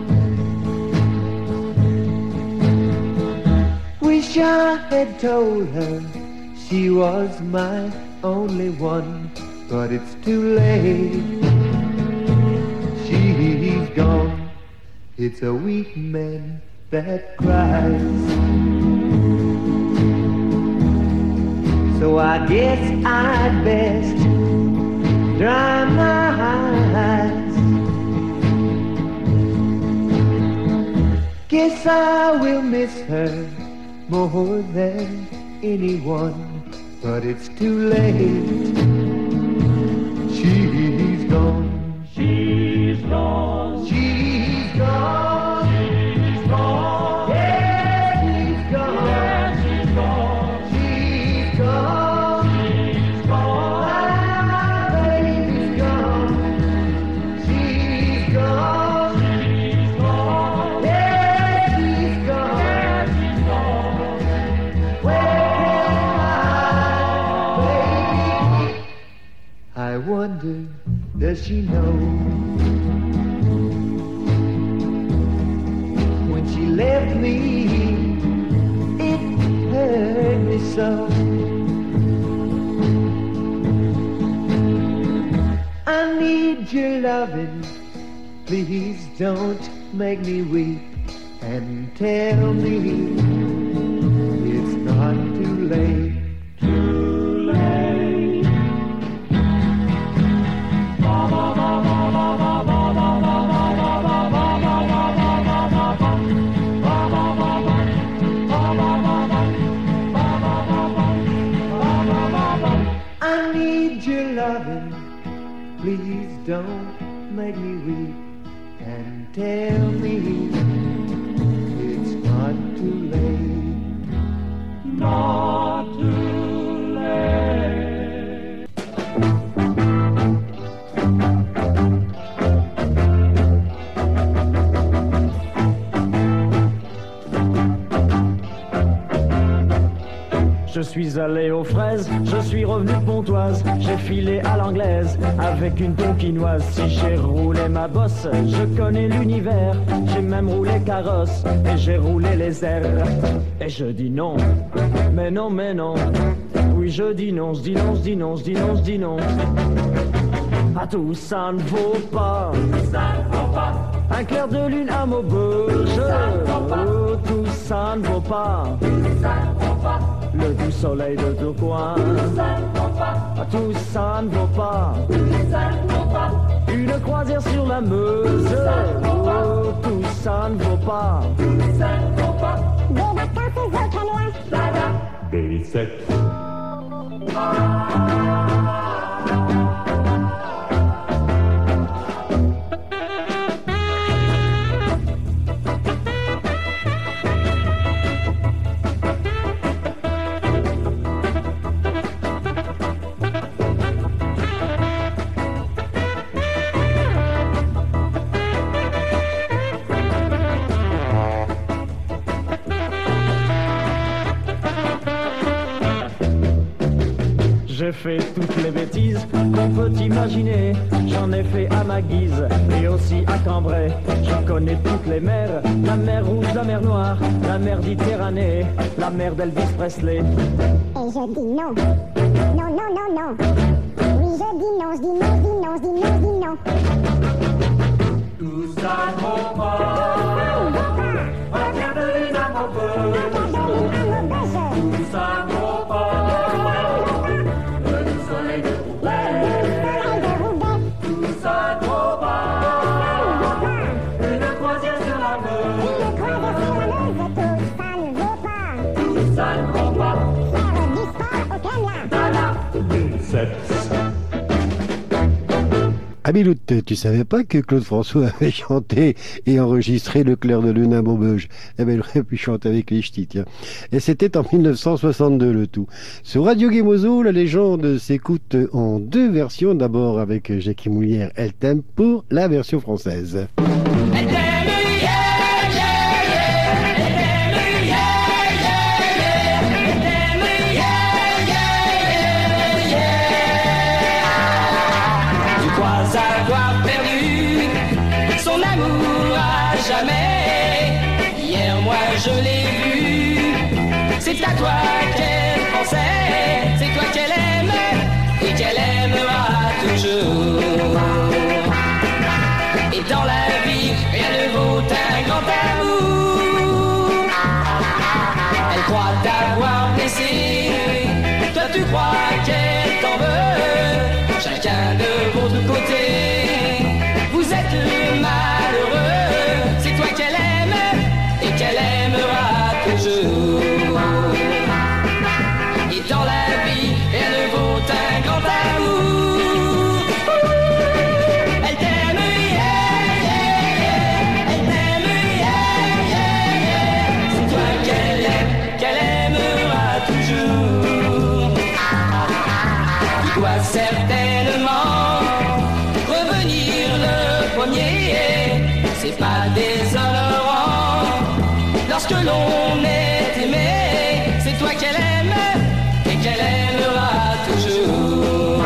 Wish I had told her she was my only one, but it's too late, she's gone. It's a weak man that cries, so I guess I'd best dry my eyes. Guess I will miss her more than anyone, but it's too late, she's gone. She's gone. She's gone. She's gone. Yeah, she's gone. Yeah, she's gone. She's gone. She's gone. My baby's gone. She's gone. She's gone. Yeah, she's gone. Yeah, she's gone. Where can I, baby? I wonder, does she know? When she left me, it hurt me so. I need your loving, please don't make me weep, and tell me it's not too late. Too late. I need your loving, please don't make me weep, and tell me it's not too late. Not too late. Je suis allé aux fraises, je suis revenu de Pontoise, j'ai filé à l'anglaise avec une tonkinoise. Si j'ai roulé ma bosse, je connais l'univers, j'ai même roulé carrosse et j'ai roulé les airs. Et je dis non, mais non, mais non. Oui, je dis non, je dis non, je dis non, je dis non, je dis non. À tout ça ne vaut pas, un clair de lune à Maubeuge. Oh, tout ça ne vaut pas, le doux soleil de Tourcoing. Tout ça ne vaut pas, une croisière sur la Meuse. Oh, tout ça ne vaut pas, des vacances au Canois. Baby sex. J'ai fait toutes les bêtises qu'on peut imaginer, j'en ai fait à ma guise et aussi à Cambrai. Je connais toutes les mers, la mer Rouge, la mer Noire, la mer Méditerranée, la mer d'Elvis Presley. Et je dis non, non, non, non, non. Oui, je dis non, je dis non, je dis non, je dis non, je dis non. Tout ça ne vaut pas, un clair de lune à Maubeuge. Tout ça ne vaut pas, le doux soleil de Roubaix. Tout ça ne vaut pas, une croisière sur la Meuse. Tout ça ne vaut pas, faire du sport au Kenya. Sexe. Abilout, tu savais pas que Claude François avait chanté et enregistré Le clair de lune à Maubeuge? Eh ben, il aurait pu chanter avec les ch'tis, tiens. Et c'était en 1962 le tout. Sur Radio Guémozo, la légende s'écoute en deux versions. D'abord avec Jackie Moulière, Elle t'aime, pour la version française. Je l'ai vu, c'est à toi qu'elle pensait, c'est toi qu'elle aime et qu'elle aimera toujours. Et dans la vie, rien ne vaut un grand amour. Elle croit t'avoir blessé, toi tu crois qu'elle t'en veut. Chacun de votre côté, vous êtes malheureux, c'est toi qu'elle aime et qu'elle aimera toujours. Et dans la vie, rien ne vaut un grand amour. Elle t'aime, yeah, yeah, yeah. Elle t'aime, yeah, yeah, yeah. C'est toi qu'elle aimera toujours. Tu dois certainement revenir le premier. C'est pas déshonorant lorsque l'on est aimé, c'est toi qu'elle aime et qu'elle aimera toujours.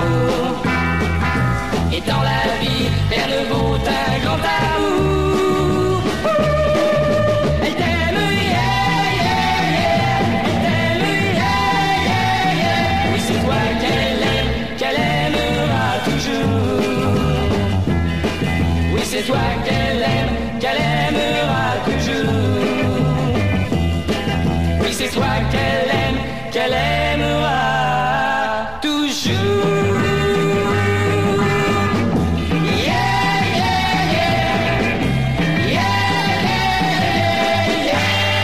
Et dans la vie, rien ne vaut un grand amour. Elle t'aime, yeah, yeah, yeah. Elle t'aime, yeah, yeah, yeah. Oui, c'est toi qu'elle aimera toujours. Oui, c'est toi qu'elle aimera toujours. C'est toi qu'elle aimera toujours. Yeah, yeah, yeah. Yeah, yeah,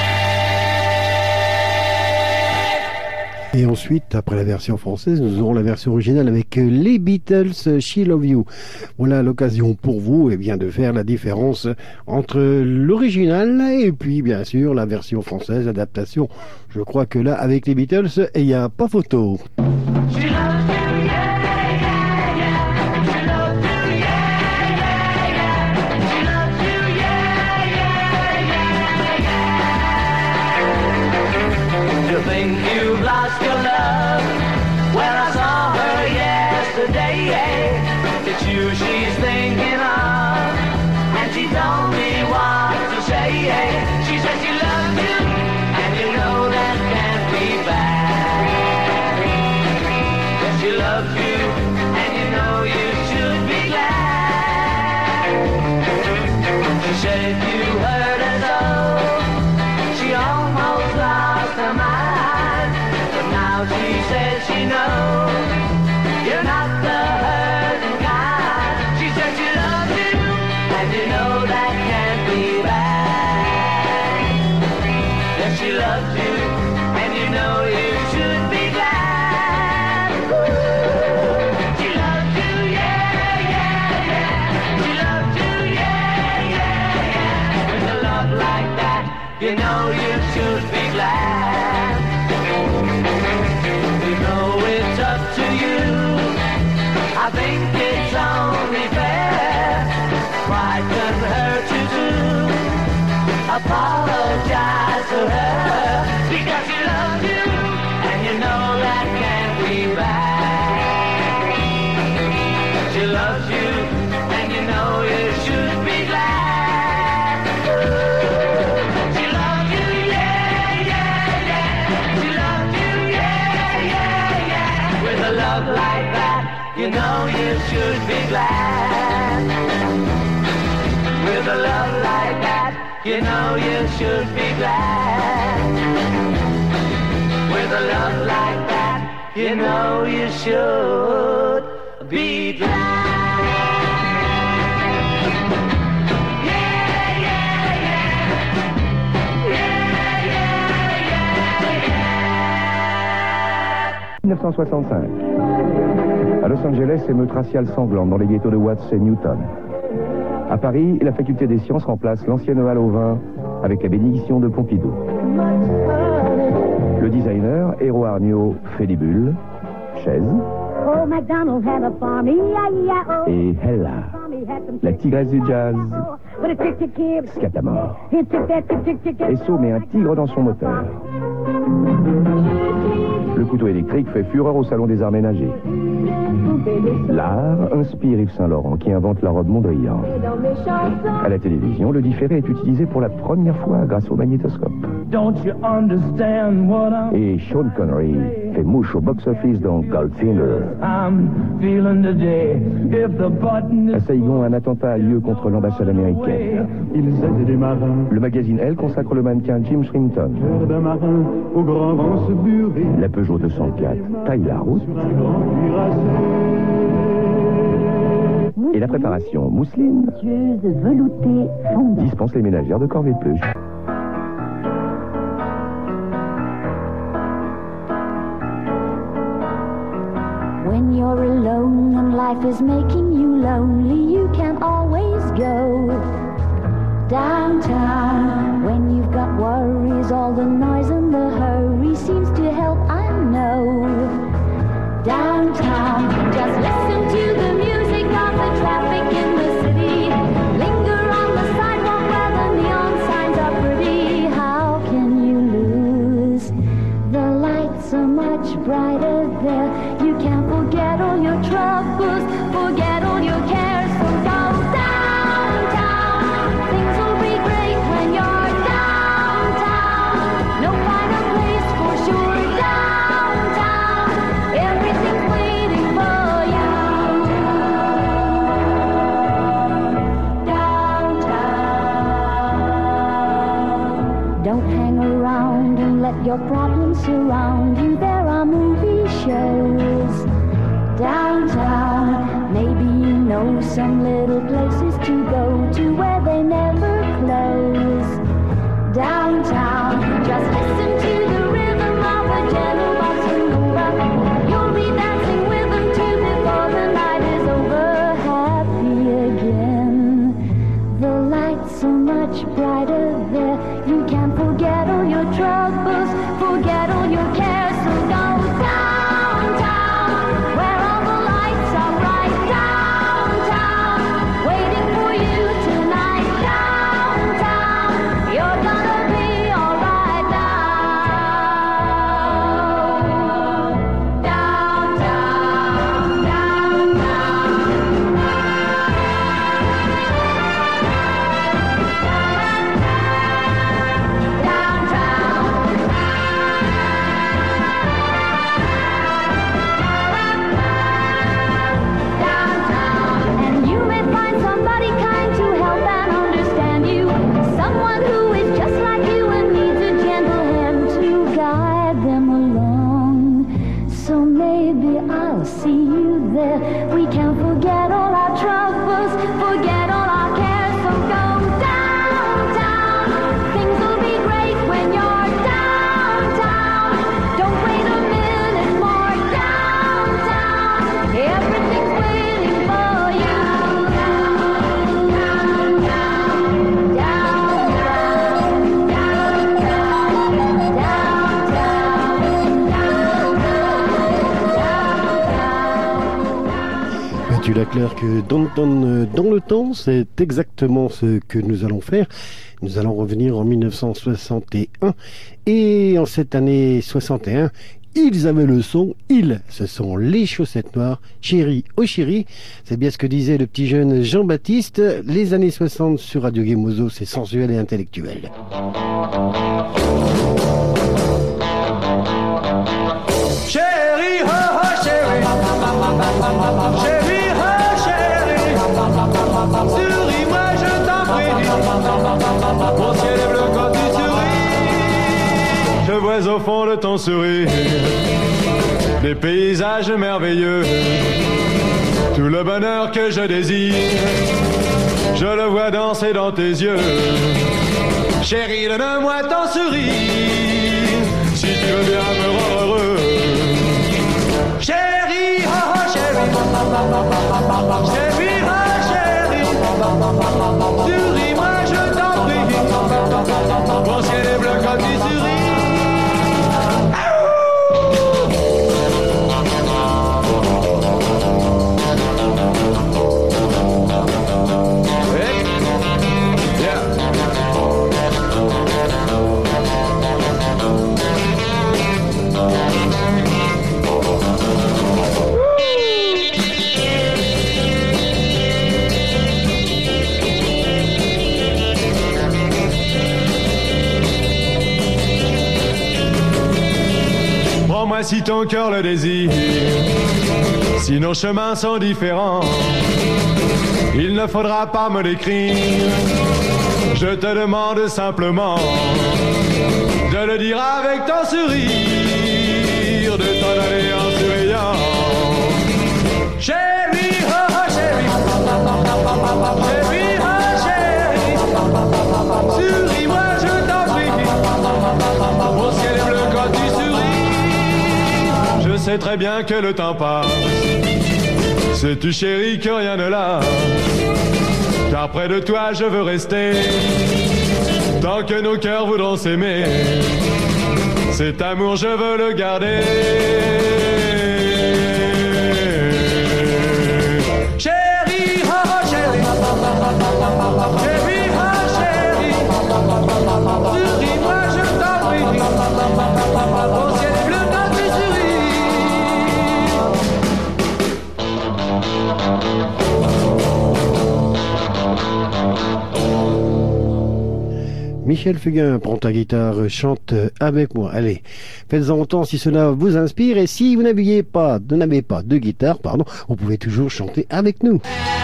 yeah. Et ensuite, après la version française, nous aurons la version originale avec les Beatles, She Love You. Voilà l'occasion pour vous, eh bien, de faire la différence entre l'original et puis, bien sûr, la version française, l'adaptation. Je crois que là, avec les Beatles, il n'y a pas photo. You think you've lost your love? When I saw her yesterday, it's you she's thinking of, and she told me what to say. She said she loves you, and you know that can't be bad. Yes, she loves you, and you know you should be glad. She said if you heard her so, she almost lost her mind, but now she says she knows you're not the hurting kind. She said she loves you, and you know that can't be bad. Yes, she loves you, and you know you should be glad. She loves you, yeah, yeah, yeah. She loves you, yeah, yeah, yeah. With a love like that, you know you should be glad. You know it's up to you. I think it's only fair. Why couldn't hurt you to apologize to her? Because she loves you, and you know that can't be bad. She loves you, and you know you should be glad. She loves you, yeah, yeah, yeah. She loves you, yeah, yeah, yeah. With a love like that, you know you should be glad. With a love like that, you know you should be glad. With a love like that, you know you should be glad. Yeah, yeah, yeah. Yeah, yeah, yeah, yeah. 1965. À Los Angeles, émeute raciale sanglante dans les ghettos de Watts et Newton. À Paris, la faculté des sciences remplace l'ancienne halle au vin avec la bénédiction de Pompidou. Le designer, Hero Arnio, fait des bulles, chaises, Oh, MacDonald had a farm, E-I-E-I-O. et Ella, la tigresse du jazz, scatamore. Esso met un tigre dans son moteur. Le couteau électrique fait fureur au salon des arts ménagers. L'art inspire Yves Saint-Laurent qui invente la robe Mondrian. À la télévision, le différé est utilisé pour la première fois grâce au magnétoscope. Et Sean Connery fait mouche au box-office dans Goldfinger. À Saigon, un attentat a lieu contre l'ambassade américaine. Le magazine Elle consacre le mannequin Jim Shrimpton. La Peugeot 204 taille la route. Et la préparation mousseline dispense les ménagères de corvée de pluche. When you're alone and life is making you lonely, you can always go downtown. When you've got worries, all the noise and the hurry seems to help, I know. Downtown, just listen to the music of the traffic in the city. Linger on the sidewalk where the neon signs are pretty. How can you lose? The lights are much brighter there. You can't forget all your troubles, forget all your cares. So go downtown. Things will be great when you're downtown. No finer place for sure. Downtown, everything's waiting for you. Downtown. Don't hang around and let your problems surround you. There are movie shows downtown. Maybe you know some little places to go to where they never close. Downtown, just listen to the rhythm of a gentle bossa nova. You'll be dancing with them too before the night is over. Happy again. The lights are much brighter there. You can't forget all your troubles, forget all your cares. So go downtown, where all the lights are bright. Downtown, waiting for you tonight. Downtown, you're gonna be alright now. Downtown, and you may find somebody kind to help and understand you. Someone who is just like you and needs a gentle hand to guide them along. So maybe I'll see you there. We can forget all our troubles, forget all our cares. So go downtown. Things will be great when you're downtown. Don't wait a minute more. Downtown, everything's waiting for you. Mathieu Laclerc, Downtown dans le temps, c'est exactement ce que nous allons faire. Nous allons revenir en 1961 et en cette année 61, ils avaient le son, ce sont les Chaussettes Noires, Chérie, oh chérie, c'est bien ce que disait le petit jeune Jean-Baptiste. Les années 60 sur Radio Gemozo, c'est sensuel et intellectuel. Chérie, oh oh chérie, chérie, oh chérie, souris-moi je t'en prie, mon ciel est bleu quand tu souris, je vois au fond de ton sourire des paysages merveilleux, tout le bonheur que je désire, je le vois danser dans tes yeux, chérie donne-moi ton sourire, si tu veux bien me rendre heureux. Chérie, oh oh chérie, Chérie, ma chérie, souris, moi je t'en prie. Mon ciel est bleu quand tu souris. Prends-moi si ton cœur le désire, si nos chemins sont différents, il ne faudra pas me l'écrire. Je te demande simplement de le dire avec ton sourire, de t'en aller en souriant. Chérie, oh oh chérie, chérie, oh chérie, souris-moi je t'en prie. Mon ciel est bleu quand tu souris. Je sais très bien que le temps passe. Sais-tu chérie que rien ne lâche, car près de toi je veux rester, tant que nos cœurs voudront s'aimer. Cet amour je veux le garder. Chérie, oh oh chérie, chérie, oh chérie, souris-moi je t'en prie. Mon ciel est bleu quand tu souris. Michel Fugain, prends ta guitare, chante avec moi. Allez, faites-en autant si cela vous inspire. Et si vous n'avez pas de guitare, vous pouvez toujours chanter avec nous.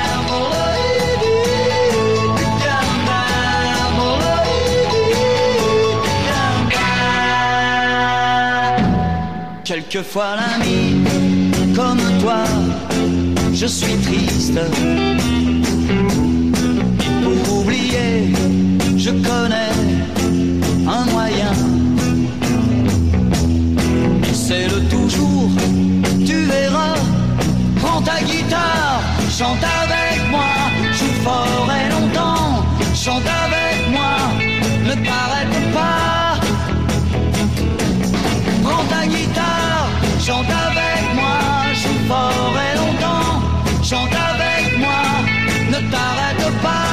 Quelquefois l'ami, comme toi, je suis triste. Pour oublier, je connais un moyen. Essaie-le toujours, tu verras. Prends ta guitare, chante avec moi. Joue fort et longtemps, chante avec moi. Ne t'arrête pas. Prends ta guitare, chante avec moi. Joue fort et longtemps, chante avec moi. Ne t'arrête pas.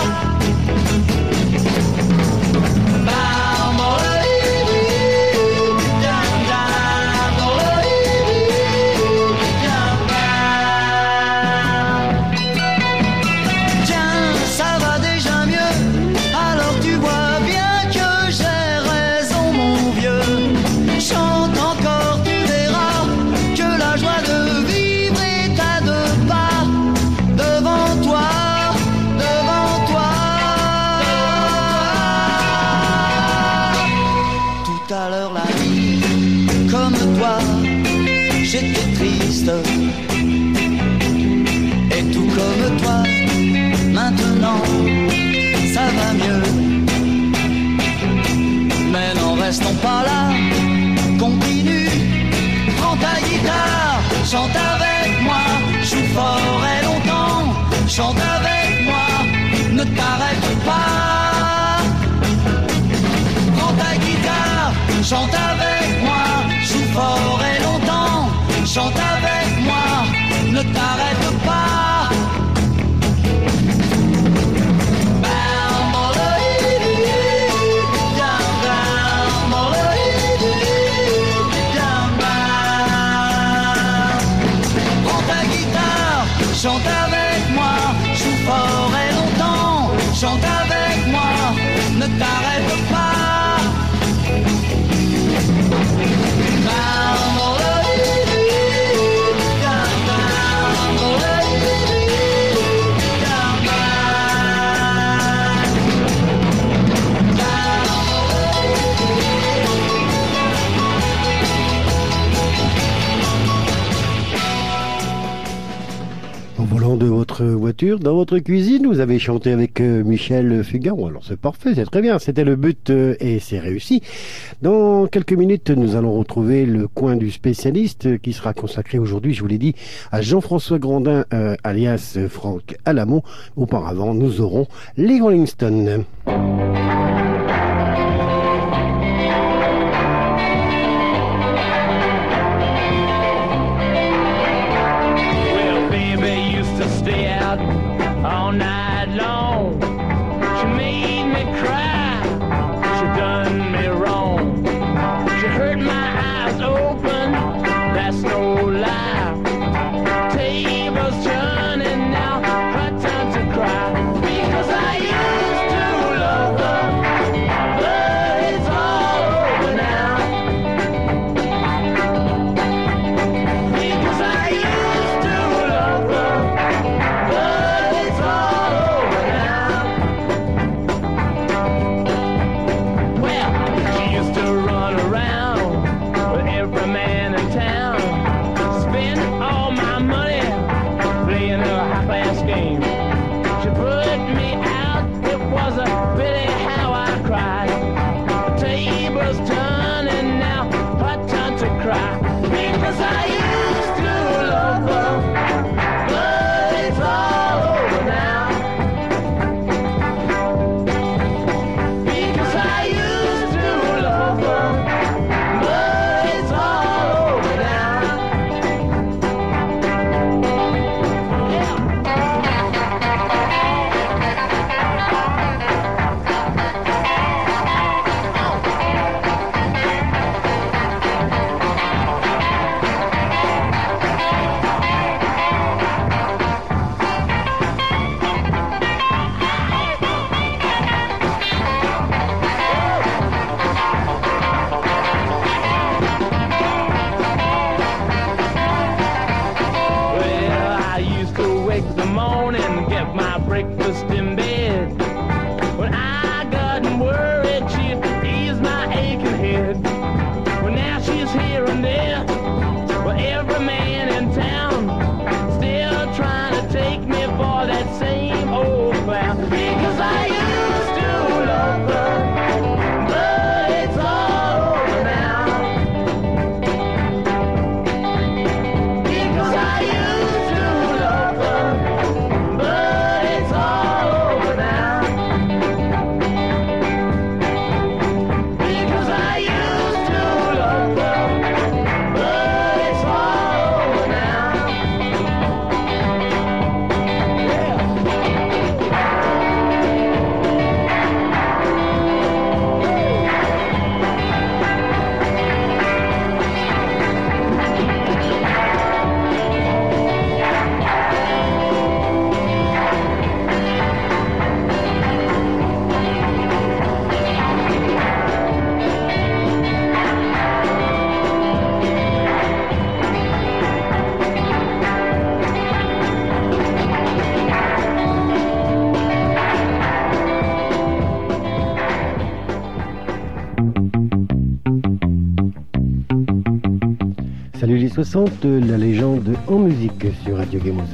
J'étais triste, et tout comme toi, maintenant ça va mieux. Mais n'en restons pas là, continue. Prends ta guitare, chante avec moi. Joue fort et longtemps, chante avec moi. Ne t'arrête pas. Prends ta guitare, chante avec moi. Joue fort et longtemps, chante avec moi, ne t'arrête pas. Prends ta guitare, chante avec moi, joue fort et longtemps, chante avec moi, ne t'arrête pas. En volant de votre voiture, dans votre cuisine, vous avez chanté avec Michel Fugain. Alors c'est parfait, c'est très bien, c'était le but et c'est réussi. Dans quelques minutes, nous allons retrouver le coin du spécialiste qui sera consacré aujourd'hui, je vous l'ai dit, à Jean-François Grandin, alias Franck Alamo. Auparavant, nous aurons les Rolling Stones. All night long, she made me cry, she done me wrong, she hurt my eyes open, that's no lie, tables turning now, hard time to cry, because I used to love her, but it's all over now, because I used to love her, but it's all over now. Well, she used to run around with every man in town, spend all my money playing a high-class game. She put me out, it was a pity how I cried. The tables turning now, hard time to cry, because I used to love her, but it's all over now. Because I used to love her, but it's all over now. Well, I used to wake the morning and get my breakfast in bed. When I got worried, she'd ease my aching head. Well, now she's here and there, well, every man in town still trying to take me for that same old clown. Because I used to love her, but it's all over now. Because I used to love her, but it's all over now. Because I used to love her, but it's all over now. Salut les 60, la légende en musique sur Radio Gamozo.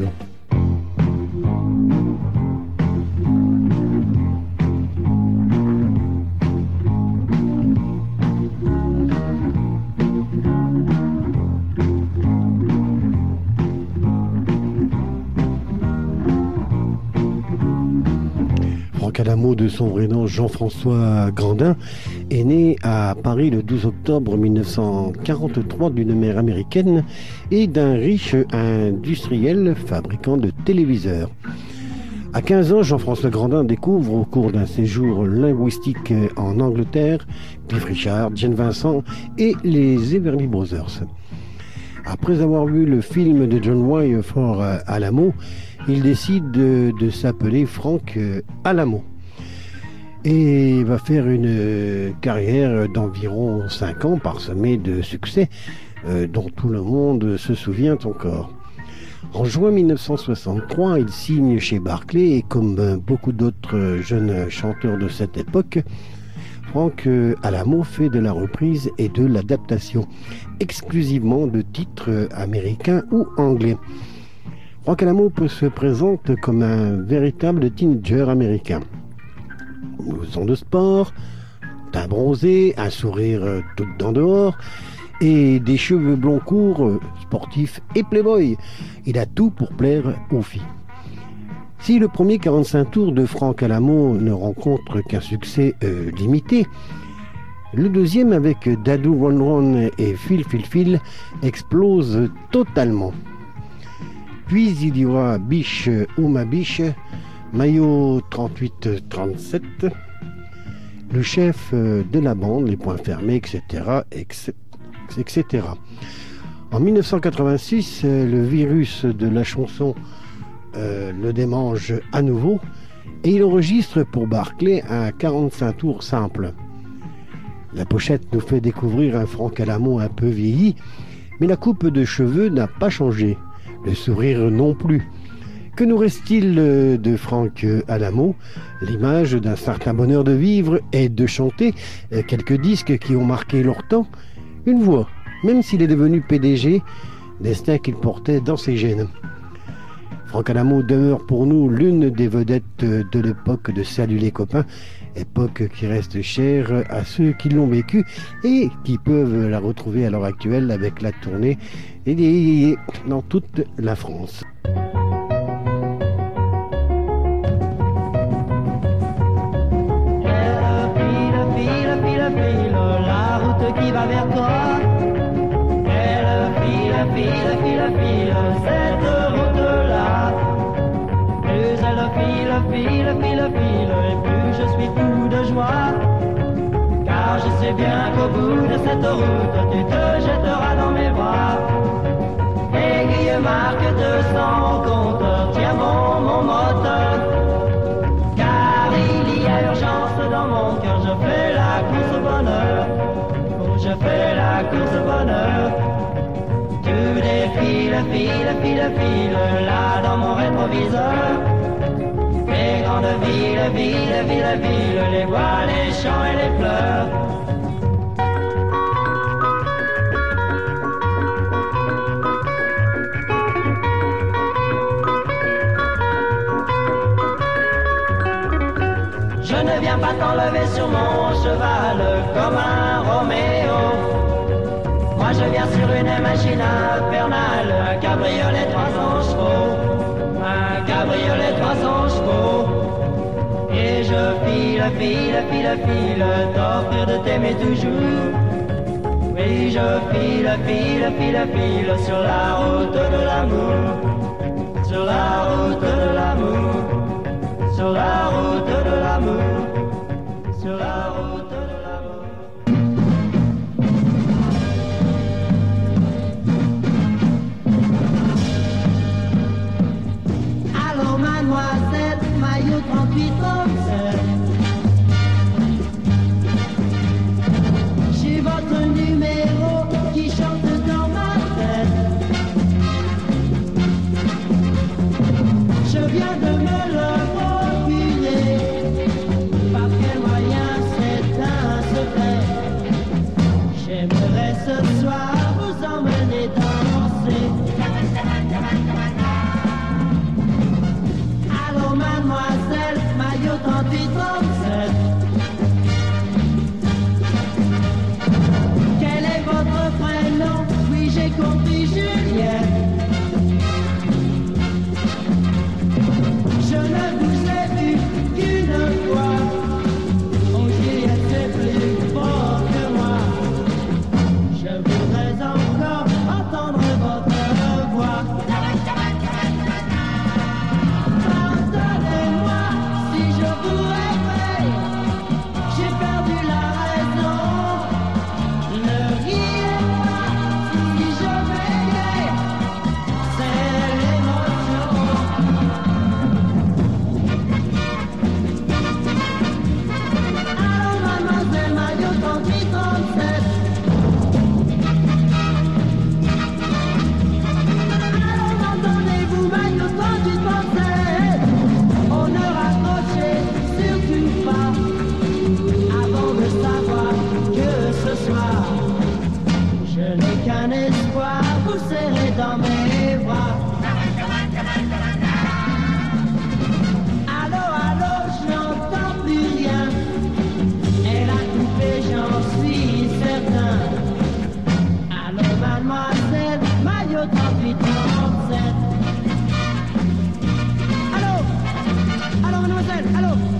Franck Alamo, de son vrai nom Jean-François Grandin, est né à Paris le 12 octobre 1943 d'une mère américaine et d'un riche industriel fabricant de téléviseurs. À 15 ans, Jean-François Grandin découvre au cours d'un séjour linguistique en Angleterre Cliff Richard, Jane Vincent et les Everly Brothers. Après avoir vu le film de John Wayford Alamo, il décide de s'appeler Franck Alamo et va faire une carrière d'environ 5 ans parsemée de succès dont tout le monde se souvient encore. En juin 1963, il signe chez Barclay et comme beaucoup d'autres jeunes chanteurs de cette époque, Franck Alamo fait de la reprise et de l'adaptation exclusivement de titres américains ou anglais. Franck Alamo se présente comme un véritable teenager américain. Blouson de sport, teint bronzé, un sourire tout dedans dehors et des cheveux blonds courts, sportifs et playboy. Il a tout pour plaire aux filles. Si le premier 45 tours de Franck Alamo ne rencontre qu'un succès limité, le deuxième avec Dadou Ron Ron et Phil explose totalement. Puis il y aura Biche ou ma biche, maillot 38-37, le chef de la bande, les poings fermés, etc. En 1986, le virus de la chanson le démange à nouveau et il enregistre pour Barclay un 45 tours simple. La pochette nous fait découvrir un Franck Alamo un peu vieilli, mais la coupe de cheveux n'a pas changé, le sourire non plus. Que nous reste-t-il de Franck Alamo? L'image d'un certain bonheur de vivre et de chanter, quelques disques qui ont marqué leur temps, une voix, même s'il est devenu PDG, destin qu'il portait dans ses gènes. Franck Alamo demeure pour nous l'une des vedettes de l'époque de Salut les copains, époque qui reste chère à ceux qui l'ont vécu et qui peuvent la retrouver à l'heure actuelle avec la tournée dans toute la France. La route qui va vers toi. Elle file, cette route-là. Plus elle file, et plus je suis fou de joie. Car je sais bien qu'au bout de cette route, tu te jetteras dans mes bras. Aiguille marque 200 compte, tiens bon mon moteur. Car il y a urgence dans mon cœur, je fais la course au bonheur. Oh, je fais la course au bonheur. Tu défiles, là dans mon rétroviseur. Les grandes villes, les bois, les champs et les fleurs. Je ne viens pas t'enlever sur mon cheval comme un Roméo. Moi je viens sur une machine infernale, un cabriolet 300 chevaux, un cabriolet 300 chevaux. Et je file, t'offrir de t'aimer toujours. Oui, je file, sur la route de l'amour, sur la route de l'amour, sur la route de l'amour, sur la route de l'amour. Allô mademoiselle, maillot 38-37. J'ai votre numéro qui chante dans ma tête. Je viens de me le procurer. Par quel moyen, c'est un secret. J'aimerais ce soir vous emmener danser. Allô mademoiselle, maillot 38-37. Quel est votre prénom? Oui, j'ai compris, Juliette. Je ne vous ai vu qu'une fois. Oh, Juliette, c'est plus fort que moi. Je voudrais encore entendre votre voix. Pardonnez-moi si je vous répète.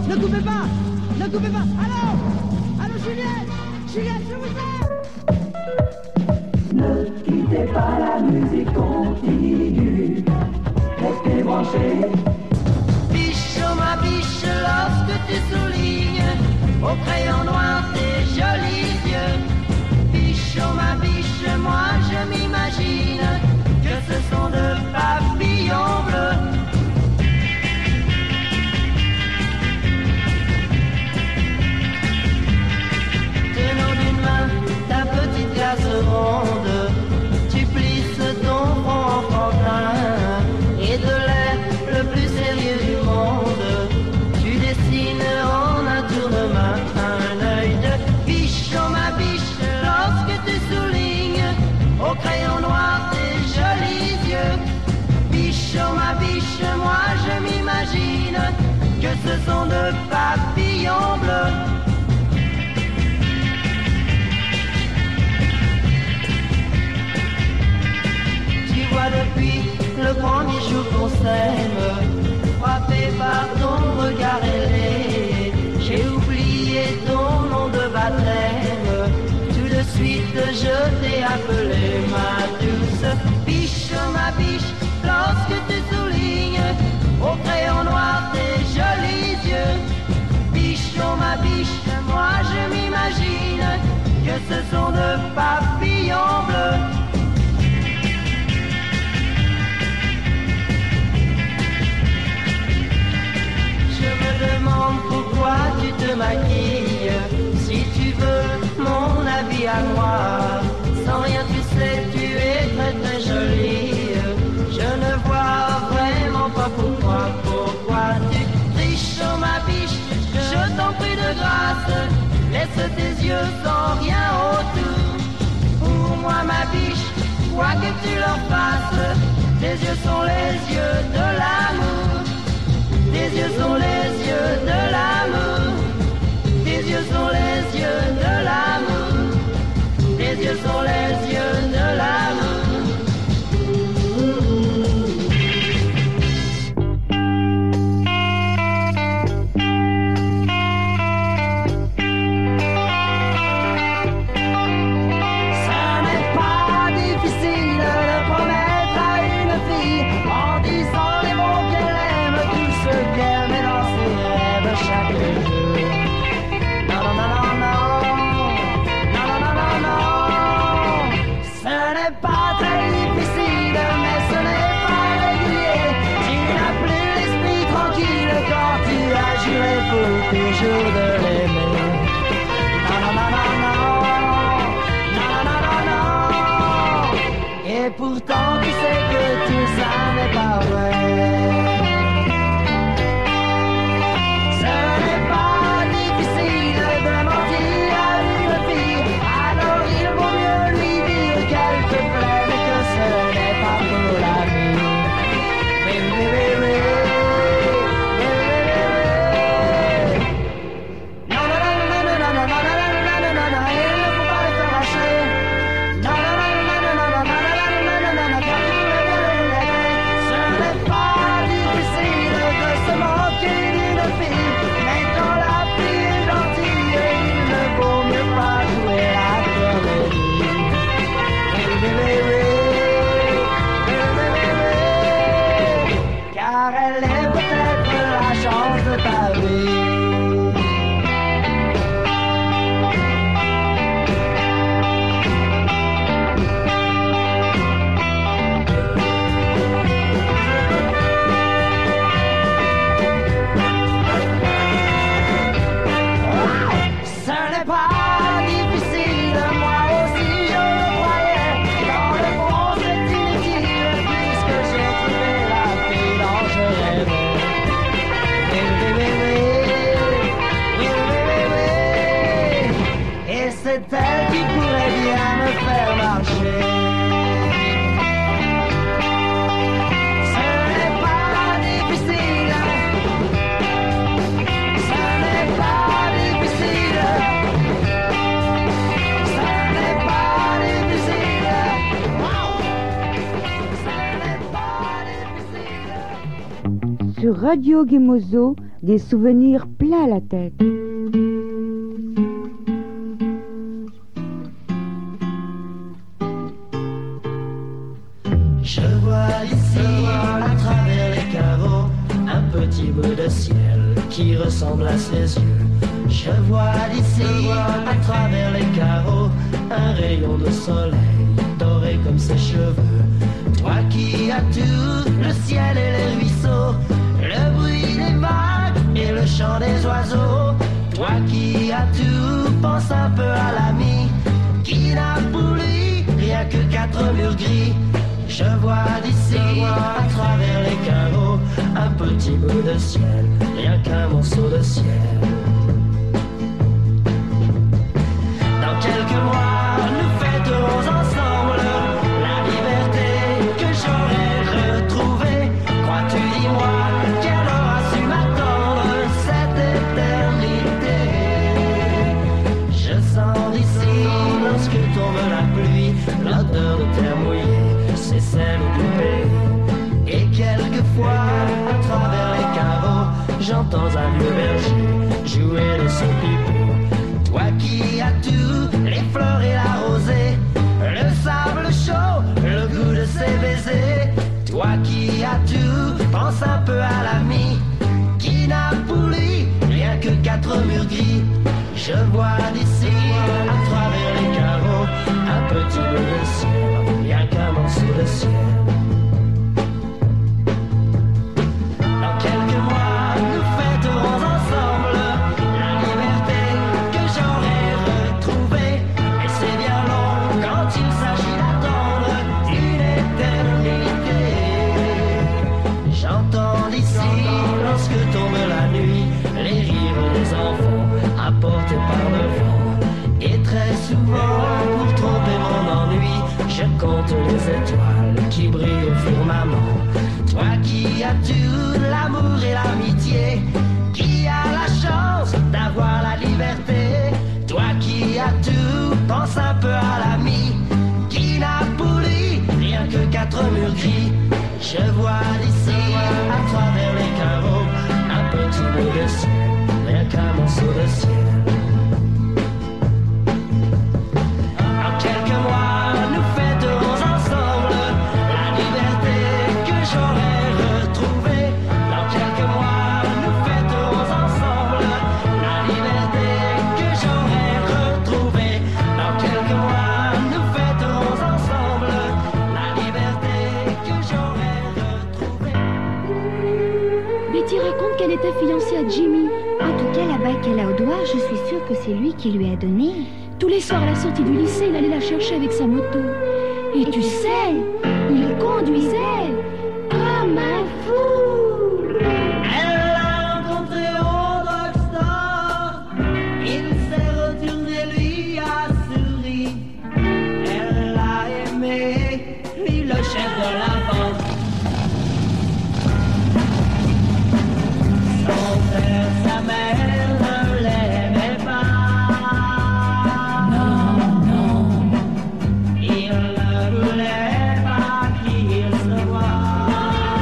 Ne coupez pas. Ne coupez pas. Allô. Allô, Juliette. Juliette, je vous aime. Ne quittez pas la musique continue. Restez branchés. Biche, oh ma biche, lorsque tu soulignes au crayon noir tes jolis yeux. Biche, oh ma biche, moi je m'imagine que ce sont de papillons bleus. Tenant d'une main ta petite glace ronde, tu plisses ton front enfantin et de l'air le plus sérieux du monde, tu dessines en un tour de main un œil de biche, oh ma biche, lorsque tu soulignes au crayon noir tes jolis yeux. Biche, oh ma biche, moi je m'imagine que ce sont de papillons bleus. Tu vois depuis le premier jour qu'on s'aime, frappé par ton regard ailé, j'ai oublié ton nom de baptême. Tout de suite je t'ai appelé ma douce biche, ma biche, lorsque tu soulignes au crayon noir tes jolis yeux. Biche, oh ma biche, moi je m'imagine que ce sont de papillons bleus. Je me demande pourquoi tu te maquilles. Si tu veux mon avis à moi, sans rien tu sais, tu es très très jolie. Je ne vois vraiment pas pourquoi tu triches, oh ma biche. Je t'en prie de grâce, laisse tes yeux sans rien autour. Pour moi ma biche, quoi que tu leur fasses, tes yeux sont les yeux de l'amour. Tes yeux sont les yeux de l'amour. Tes yeux sont les yeux de l'amour. Tes yeux sont les yeux de l'amour. Ça n'est pas difficile de promettre à une fille en disant les mots qu'elle aime, tout ce qu'elle met dans ses rêves chaque jour. Non, non, non, non, non. Non, non, non, non, non. Ce n'est pas très difficile, mais ce n'est pas régulier. Tu n'as plus l'esprit tranquille quand tu as juré pour toujours de l'aimer. Non, non, non, non, non. Non, non, non, non, non. Et pourtant tu sais que tout ça n'est pas vrai. Ce n'est pas difficile de mentir à une fille, alors il vaut mieux lui dire qu'elle te plaît, mais que ce n'est pas pour la vie. Oui, oui, oui, oui. Oui, oui, oui, oui. Non, non, non, non, non, non, non, non, non, non, non, non, non, il ne faut pas les faire lâcher. Non, non, non, non, non, non, non, non, non, non, non, non, non, car tu es bien regretté. Ce n'est pas difficile de se moquer d'une fille, mais quand la fille est gentille, il ne vaut mieux pas jouer la comédie. Oui, oui, oui, oui. Oui, oui, oui, oui. Car elle est peut-être la chance de ta vie. Ce n'est pas difficile, moi aussi je le croyais. Dans le fond c'est inutile, puisque j'ai trouvé la fille dont je rêvais. Oui, oui, oui, oui. Oui, oui, oui, oui. Et c'est elle qui pourrait bien me faire marcher. Ce n'est pas difficile. Ce n'est pas difficile. Ce n'est pas difficile. Wow. Ce n'est pas difficile. Sur Radio Gemozo, des souvenirs plein la tête. Je vois ici, à travers les carreaux, un petit bout de ciel qui ressemble à ses yeux. Je vois d'ici, à travers les carreaux, un rayon de soleil doré comme ses cheveux. Toi qui as tout, le ciel et les ruisseaux, le bruit des vagues et le chant des oiseaux. Toi qui as tout, pense un peu à l'ami qui n'a pour lui rien que 4 murs gris. Je vois d'ici, à travers les carreaux, un petit bout de ciel, rien qu'un morceau de ciel. Dans quelques mois, nous fêterons ensemble la liberté que j'aurais retrouvée. Crois-tu, dis-moi, qu'elle aura su m'attendre cette éternité? Je sens d'ici, lorsque tombe la pluie, l'odeur de terre mouillée, c'est celle du pays. Et quelquefois, à travers les carreaux, j'entends un vieux berger jouer de son pipeau. Toi qui as tout, les fleurs et la rosée, le sable chaud, le goût de ses baisers. Toi qui as tout, pense un peu à l'ami qui n'a pour lui rien que 4 murs gris. Je vois d'ici, à travers les carreaux, un petit bout de ciel, rien qu'un morceau de ciel. Dans quelques mois, nous fêterons ensemble la liberté que j'aurais retrouvée. Et c'est bien long quand il s'agit d'attendre une éternité. J'entends d'ici, lorsque tombe la nuit, les rires des enfants apportés par le vent. Et très souvent, pour tromper mon ennui, je compte les étoiles qui brillent au firmament. Toi qui as tout, l'amour et l'amitié, qui a la chance d'avoir la liberté. Toi qui as tout, pense un peu à l'ami qui n'a pour lui rien que 4 murs gris. Je vois d'ici, à travers les carreaux, un petit bout de ciel, rien qu'un morceau de ciel. En quelques mois, nous fêterons ensemble la liberté que j'aurais retrouvée. Dans quelques mois, nous fêterons ensemble la liberté que j'aurais retrouvée. Dans quelques mois, nous fêterons ensemble la liberté que j'aurais retrouvée. Betty raconte qu'elle était fiancée à Jimmy. En tout cas, la bague qu'elle a au doigt, je suis sûre que c'est lui qui lui a donné. Tous les soirs à la sortie du lycée, il allait la chercher avec sa moto. Et tu sais, il conduisait comme un fou. Elle l'a rencontré au drugstore, il s'est retourné, lui a souri. Elle l'a aimé, lui le chef de la bande. Son père, sa mère ne l'aimaient pas. Non, non, il ne voulait pas qu'il se voie.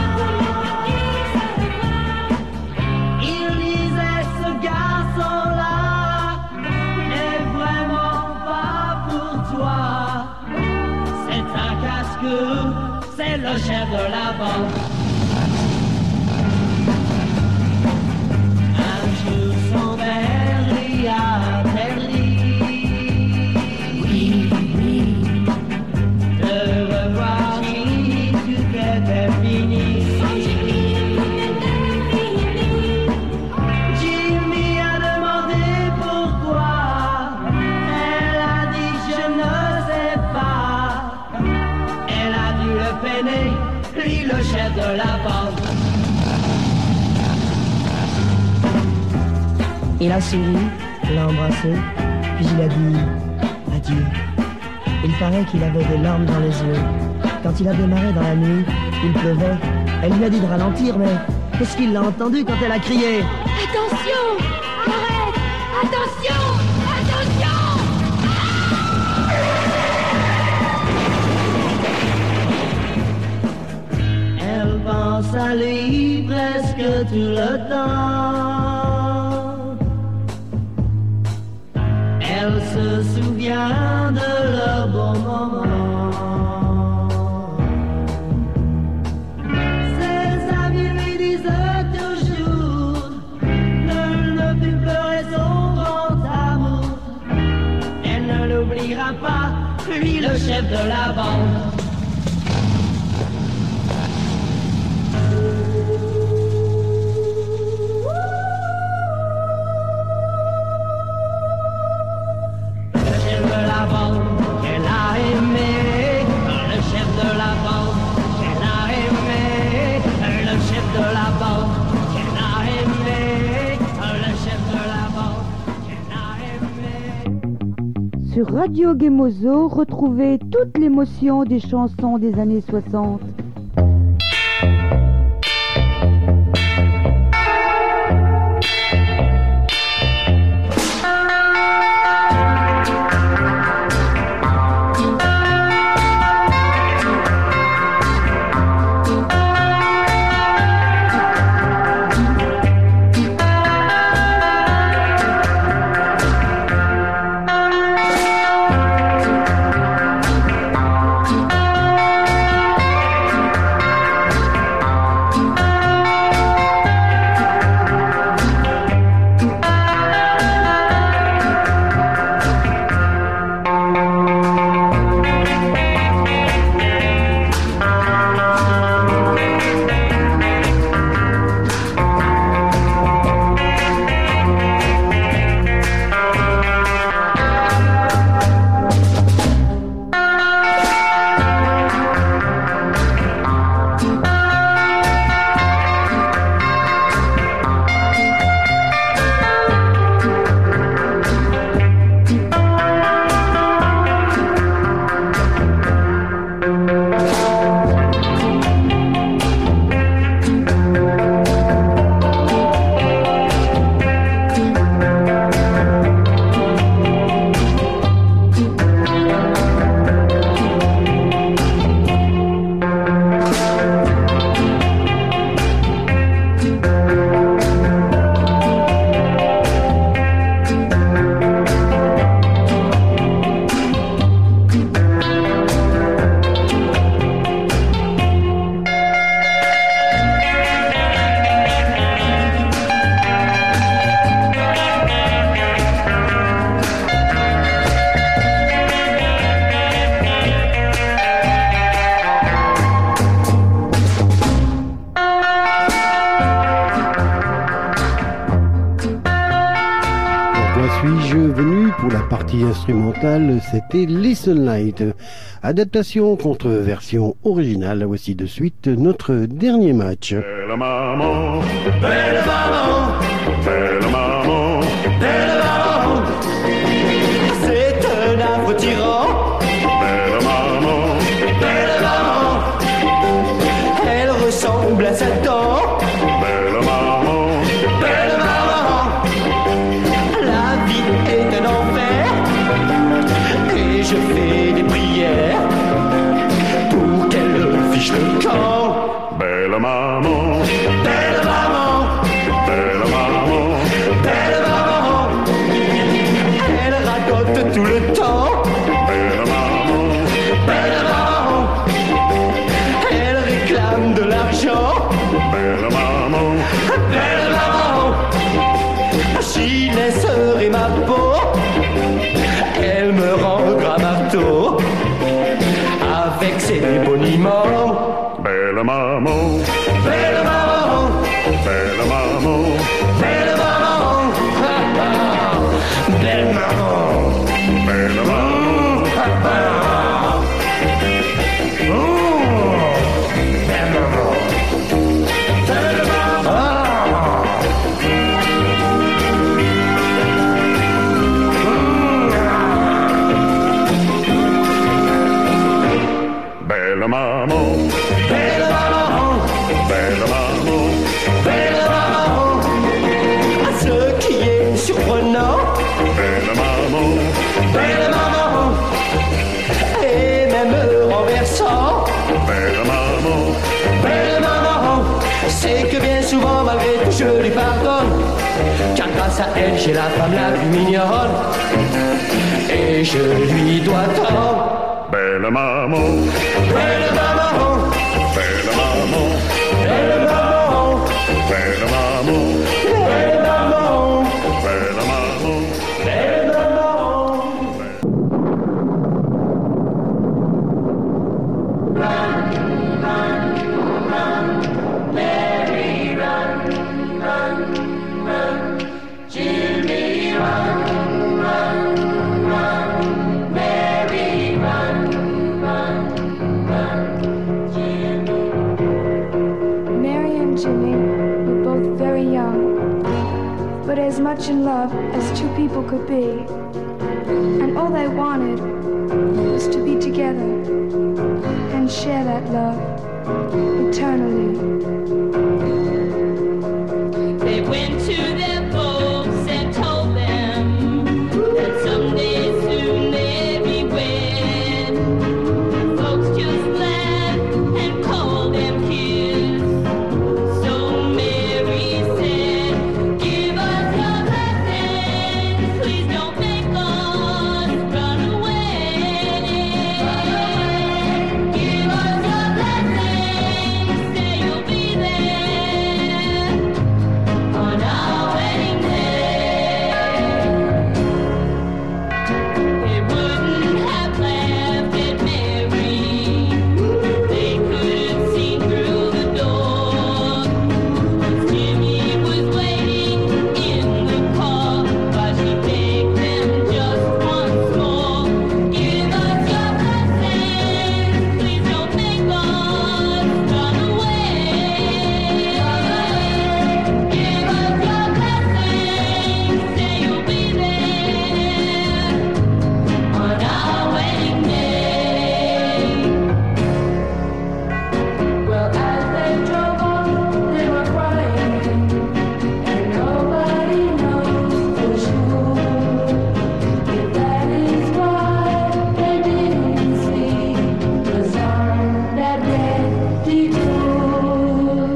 Il disait ce garçon-là n'est vraiment pas pour toi. C'est un casse-cou, c'est le chef de la bande. Son père lui a interdit, oui, oui, de revoir Jimmy, tout était fini. Jimmy a demandé pourquoi, elle a dit je ne sais pas. Elle a dû le peiner, lui le chef de la bande. Il a souri, l'a embrassé, puis il a dit adieu. Il paraît qu'il avait des larmes dans les yeux. Quand il a démarré dans la nuit, il pleuvait. Elle lui a dit de ralentir, mais qu'est-ce qu'il l'a entendu quand elle a crié? Attention! Arrête! Attention! Attention! Elle pense pense à lui presque tout le temps. Elle se souvient de leurs bons moments. Ses amis lui disaient toujours ne plus pleurer son grand amour. Elle ne l'oubliera pas, lui le chef de la bande. Sur Radio Gemozo, retrouvez toute l'émotion des chansons des années 60. Suis-je venu pour la partie instrumentale, c'était Listen Light. Adaptation contre version originale. Voici de suite notre dernier match. Belle maman, belle maman, belle maman, belle maman, c'est un affreux tyran. Belle maman, belle maman, elle ressemble à Satan. Belle maman, belle maman, la vie est un enfer et je fais des prières pour qu'elle fiche le camp. Belle maman, belle maman, belle maman, belle maman, elle radote tout le temps. Belle maman, belle maman, elle réclame de l'argent. Belle maman, belle maman, j'y laisserai ma peau. Elle me rend gras marteau avec ses boniments. Belle maman, belle maman, belle maman, belle maman, belle maman, belle maman, belle maman, belle maman, belle maman, malgré tout je lui pardonne, car grâce à elle j'ai la femme la plus mignonne, et je lui dois tant. Belle maman, Belle maman, belle maman, belle maman, belle maman, belle maman, belle maman. belle maman. Mary, run, run, run. Jimmy, run, run, run. Mary, run, run, run. Jimmy. Mary and Jimmy were both very young, but as much in love as two people could be. And all they wanted was to be together and share that love eternally. They went to their folks and told them that someday soon they'd be wed. Folks just laughed and called them kids. So Mary said, give us your blessings, please don't make us run away. Give us your blessings, say you'll be there on our wedding day. They wouldn't have laughed at Mary, they couldn't see through the door. Jimmy was waiting in the car while she begged them just once more. Give us your blessings, please don't make us run away. Give us your blessings, say you'll be there on our wedding day. Well, as they drove on, they were crying, and nobody knows for sure if that is why they didn't see us on that red detour.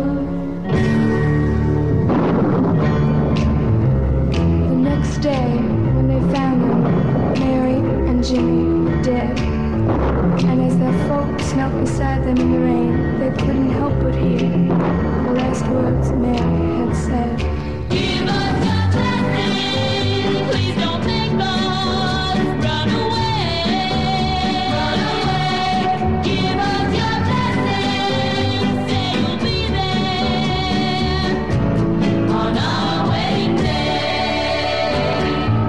The next day, when they found them, Mary and Jimmy were dead. And as their folks knelt beside them in the rain, they couldn't help but hear the last words Mary had said. Give us your blessings, please don't make us run away. Run away. Give us your blessings, say you'll be there on our wedding day.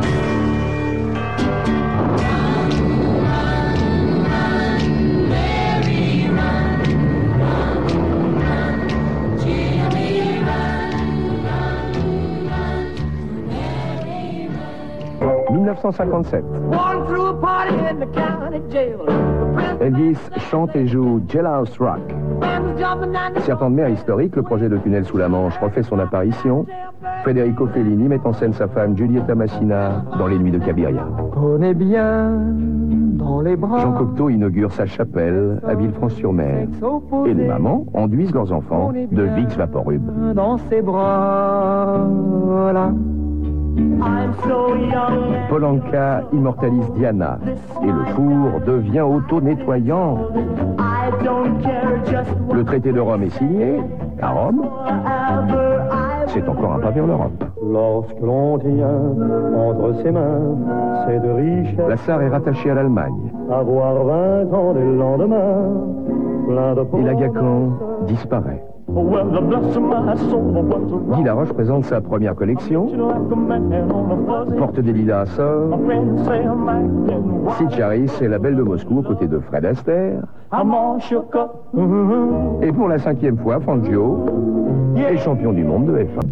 Run, run, run, Mary, run, run, run, Jimmy, run, run, run, Mary, run. 1957. One through a party in the county jail. Elvis chante et joue Jailhouse Rock. Man was jumping down the Serpent de mer historique, le projet de tunnel sous la Manche refait son apparition. Federico Fellini met en scène sa femme Giulietta Massina dans Les Nuits de Cabiria. Connais bien dans les bras. Jean Cocteau inaugure sa chapelle à Villefranche-sur-Mer. Et les mamans enduisent leurs enfants de Vicks Vaporub. Dans ses bras, voilà. I'm so young. Paul Anka immortalise Diana et le four devient auto-nettoyant. I don't care just Le traité de Rome est signé à Rome. whatever I C'est encore un pas vers l'Europe. Lorsque l'on tient entre ses mains, c'est de richesse. La Sarre est rattachée à l'Allemagne. Avoir 20 ans dès le lendemain, plein de Et l'Agacan disparaît. Well, the bless of my soul was a Guy Laroche présente sa première collection. like a man on a fuzzy. Porte des Lilas sort. My friends say I'm acting wild. Sid Charisse est la belle de Moscou aux côtés de Fred Astaire. I'm all shook up. Et pour la 5e fois, Fangio est champion du monde de F1.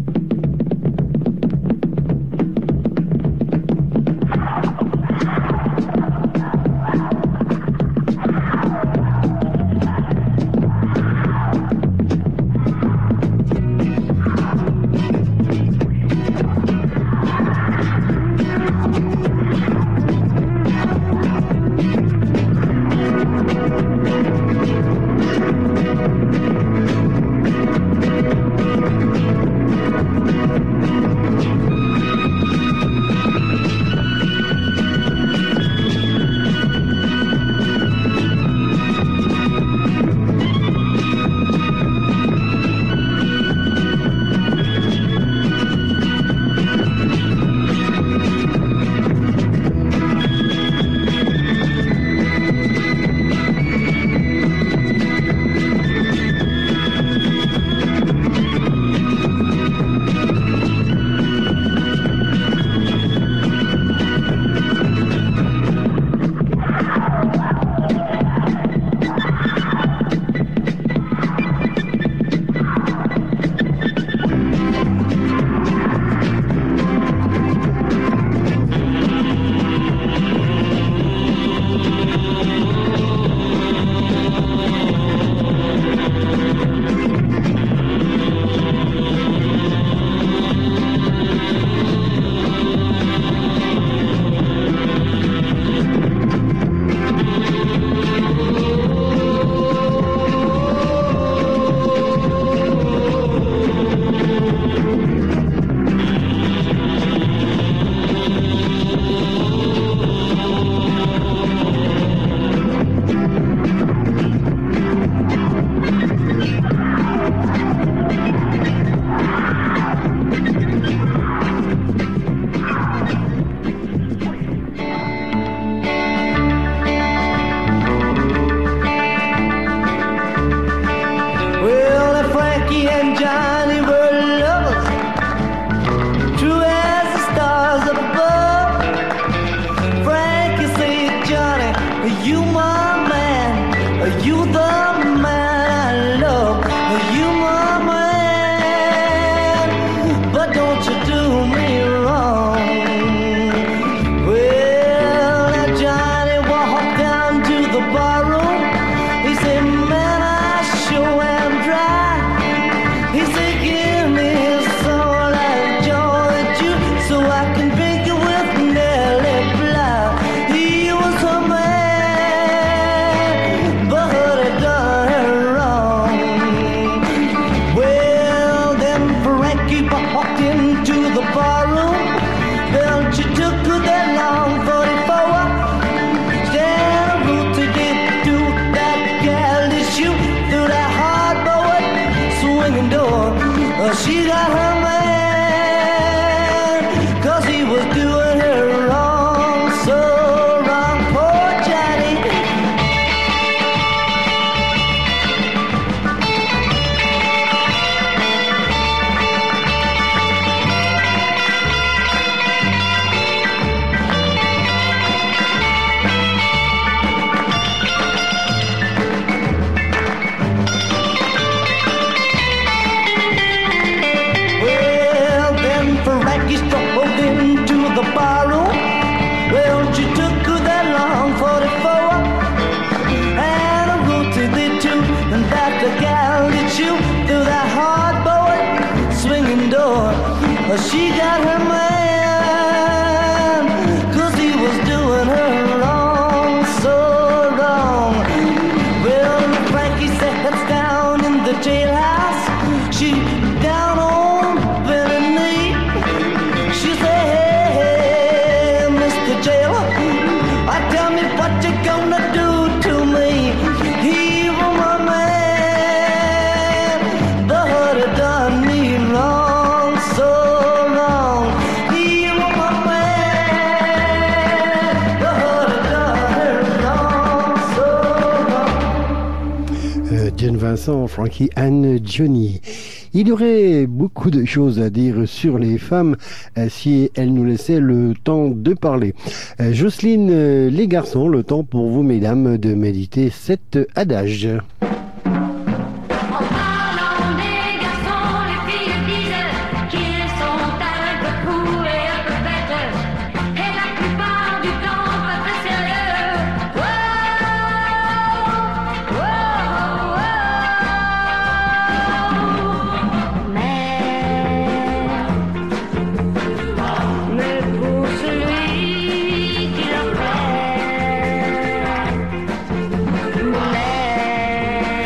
She got her man, 'cause he was doing her wrong, so wrong. Well, Frankie sits down in the jailhouse. She down on bended knee. She said, hey, Mr. Jailer, tell me what you gonna do to me. He was my man, the hood had done me wrong, so wrong. He was my man, the hood had done her wrong, so wrong. John Vincent, Frankie Anne, Johnny. Il y aurait beaucoup de choses à dire sur les femmes si elles nous laissaient le temps de parler. Jocelyne, les garçons, le temps pour vous, mesdames, de méditer cet adage. Yeah.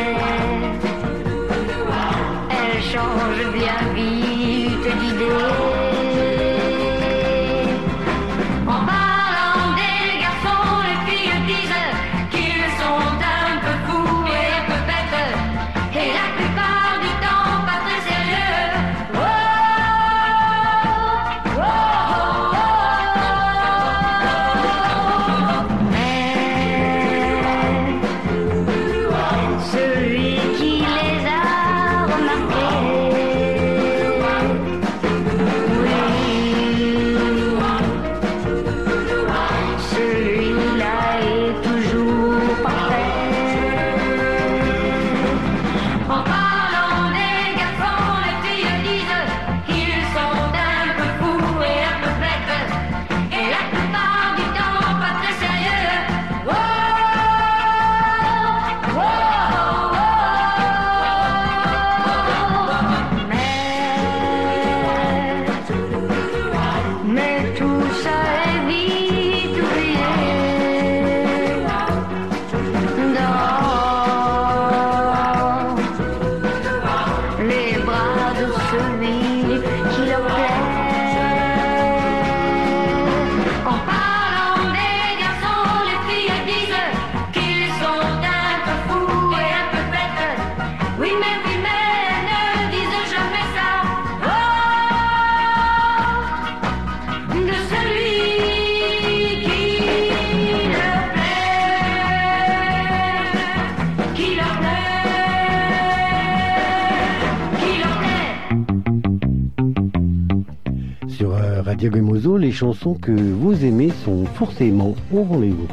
sur Radio Gemozo, les chansons que vous aimez sont forcément au rendez-vous.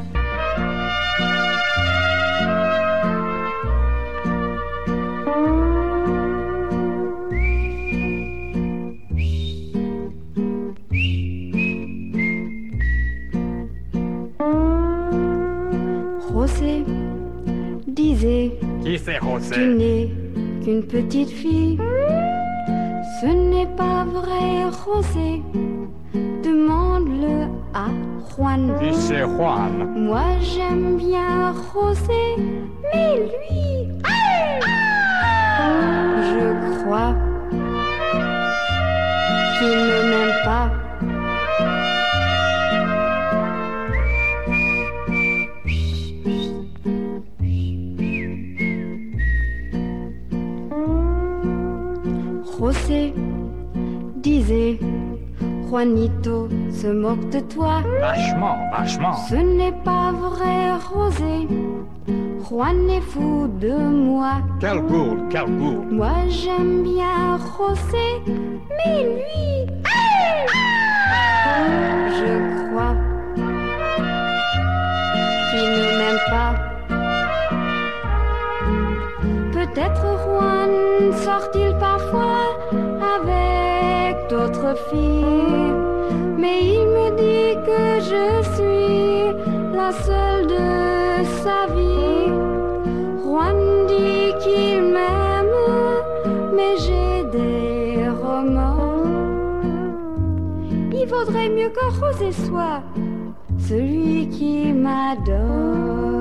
José disait, Qui c'est José? tu n'es qu'une petite fille. Ce n'est pas vrai, José. Demande-le à Juan. Qui c'est Juan? Moi j'aime bien José, mais lui, je crois qu'il ne m'aime pas. José disait, Juanito se moque de toi. Vachement, vachement. Ce n'est pas vrai, José. Juan est fou de moi. Quel gourde, quel gourde. Moi j'aime bien José, mais lui, je crois qu'il ne m'aime pas. Peut-être Juan sort-il parfois avec d'autres filles, mais il me dit que je suis la seule de sa vie. Juan dit qu'il m'aime, mais j'ai des remords. Il vaudrait mieux que José soit celui qui m'adore.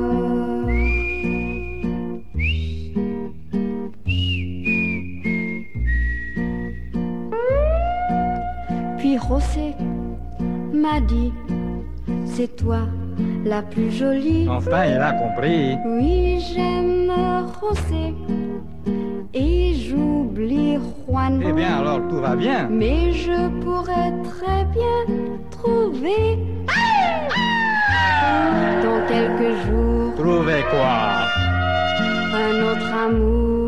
Puis José m'a dit, c'est toi la plus jolie. Enfin, il a compris. Oui, j'aime José et j'oublie Juan. Eh bien, alors tout va bien. Mais je pourrais très bien trouver dans quelques jours. Trouver quoi? Un autre amour.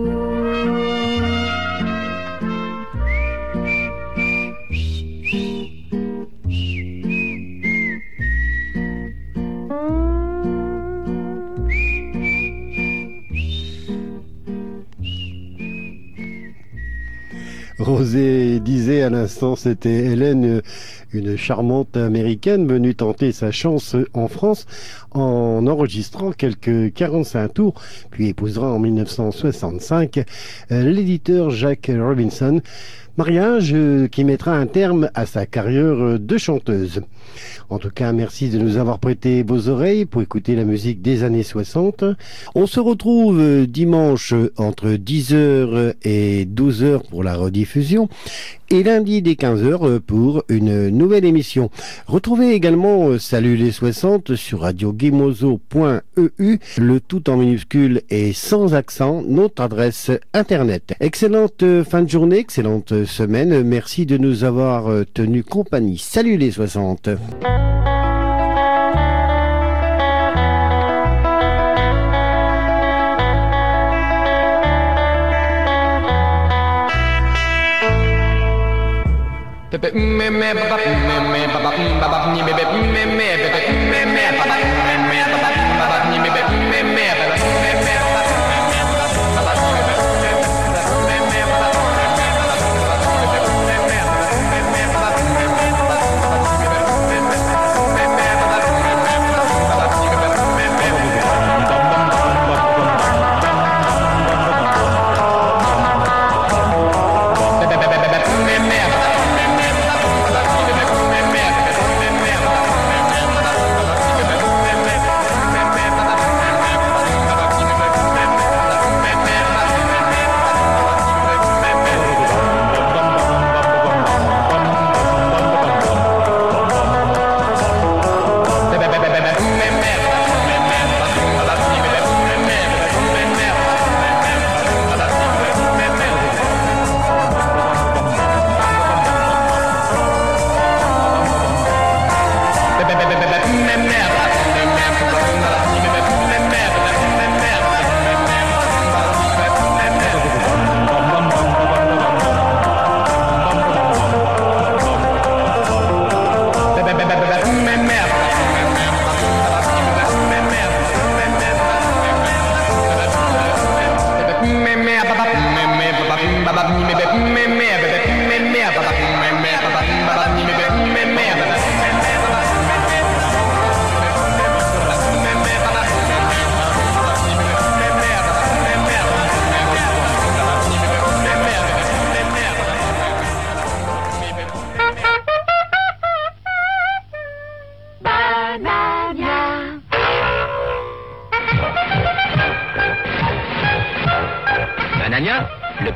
Rosé disait à l'instant, c'était Hélène, une charmante américaine venue tenter sa chance en France en enregistrant quelques 45 tours, puis épousera en 1965 l'éditeur Jack Robinson, mariage qui mettra un terme à sa carrière de chanteuse. En tout cas, merci de nous avoir prêté vos oreilles pour écouter la musique des années 60. On se retrouve dimanche entre 10h et 12h pour la rediffusion et lundi dès 15h pour une nouvelle émission. Retrouvez également Salut les 60 sur radiogemozo.eu, le tout en minuscule et sans accent, notre adresse internet. Excellente fin de journée, excellente semaine. Merci de nous avoir tenu compagnie. Salut les 60.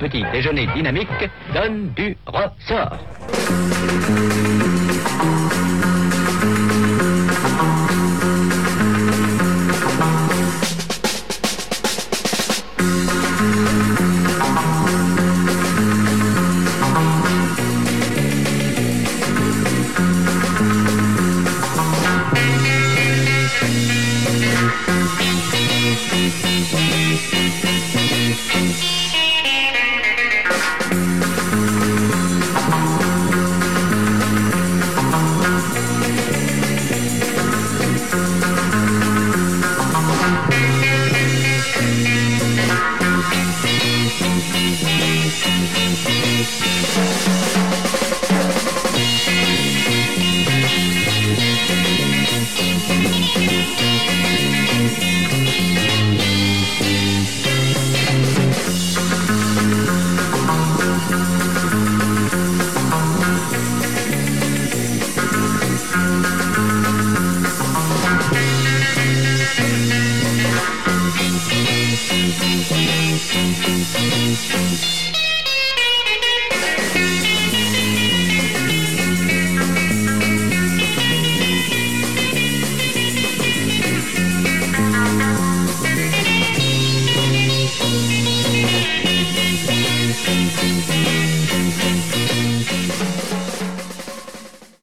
petit déjeuner dynamique donne du ressort.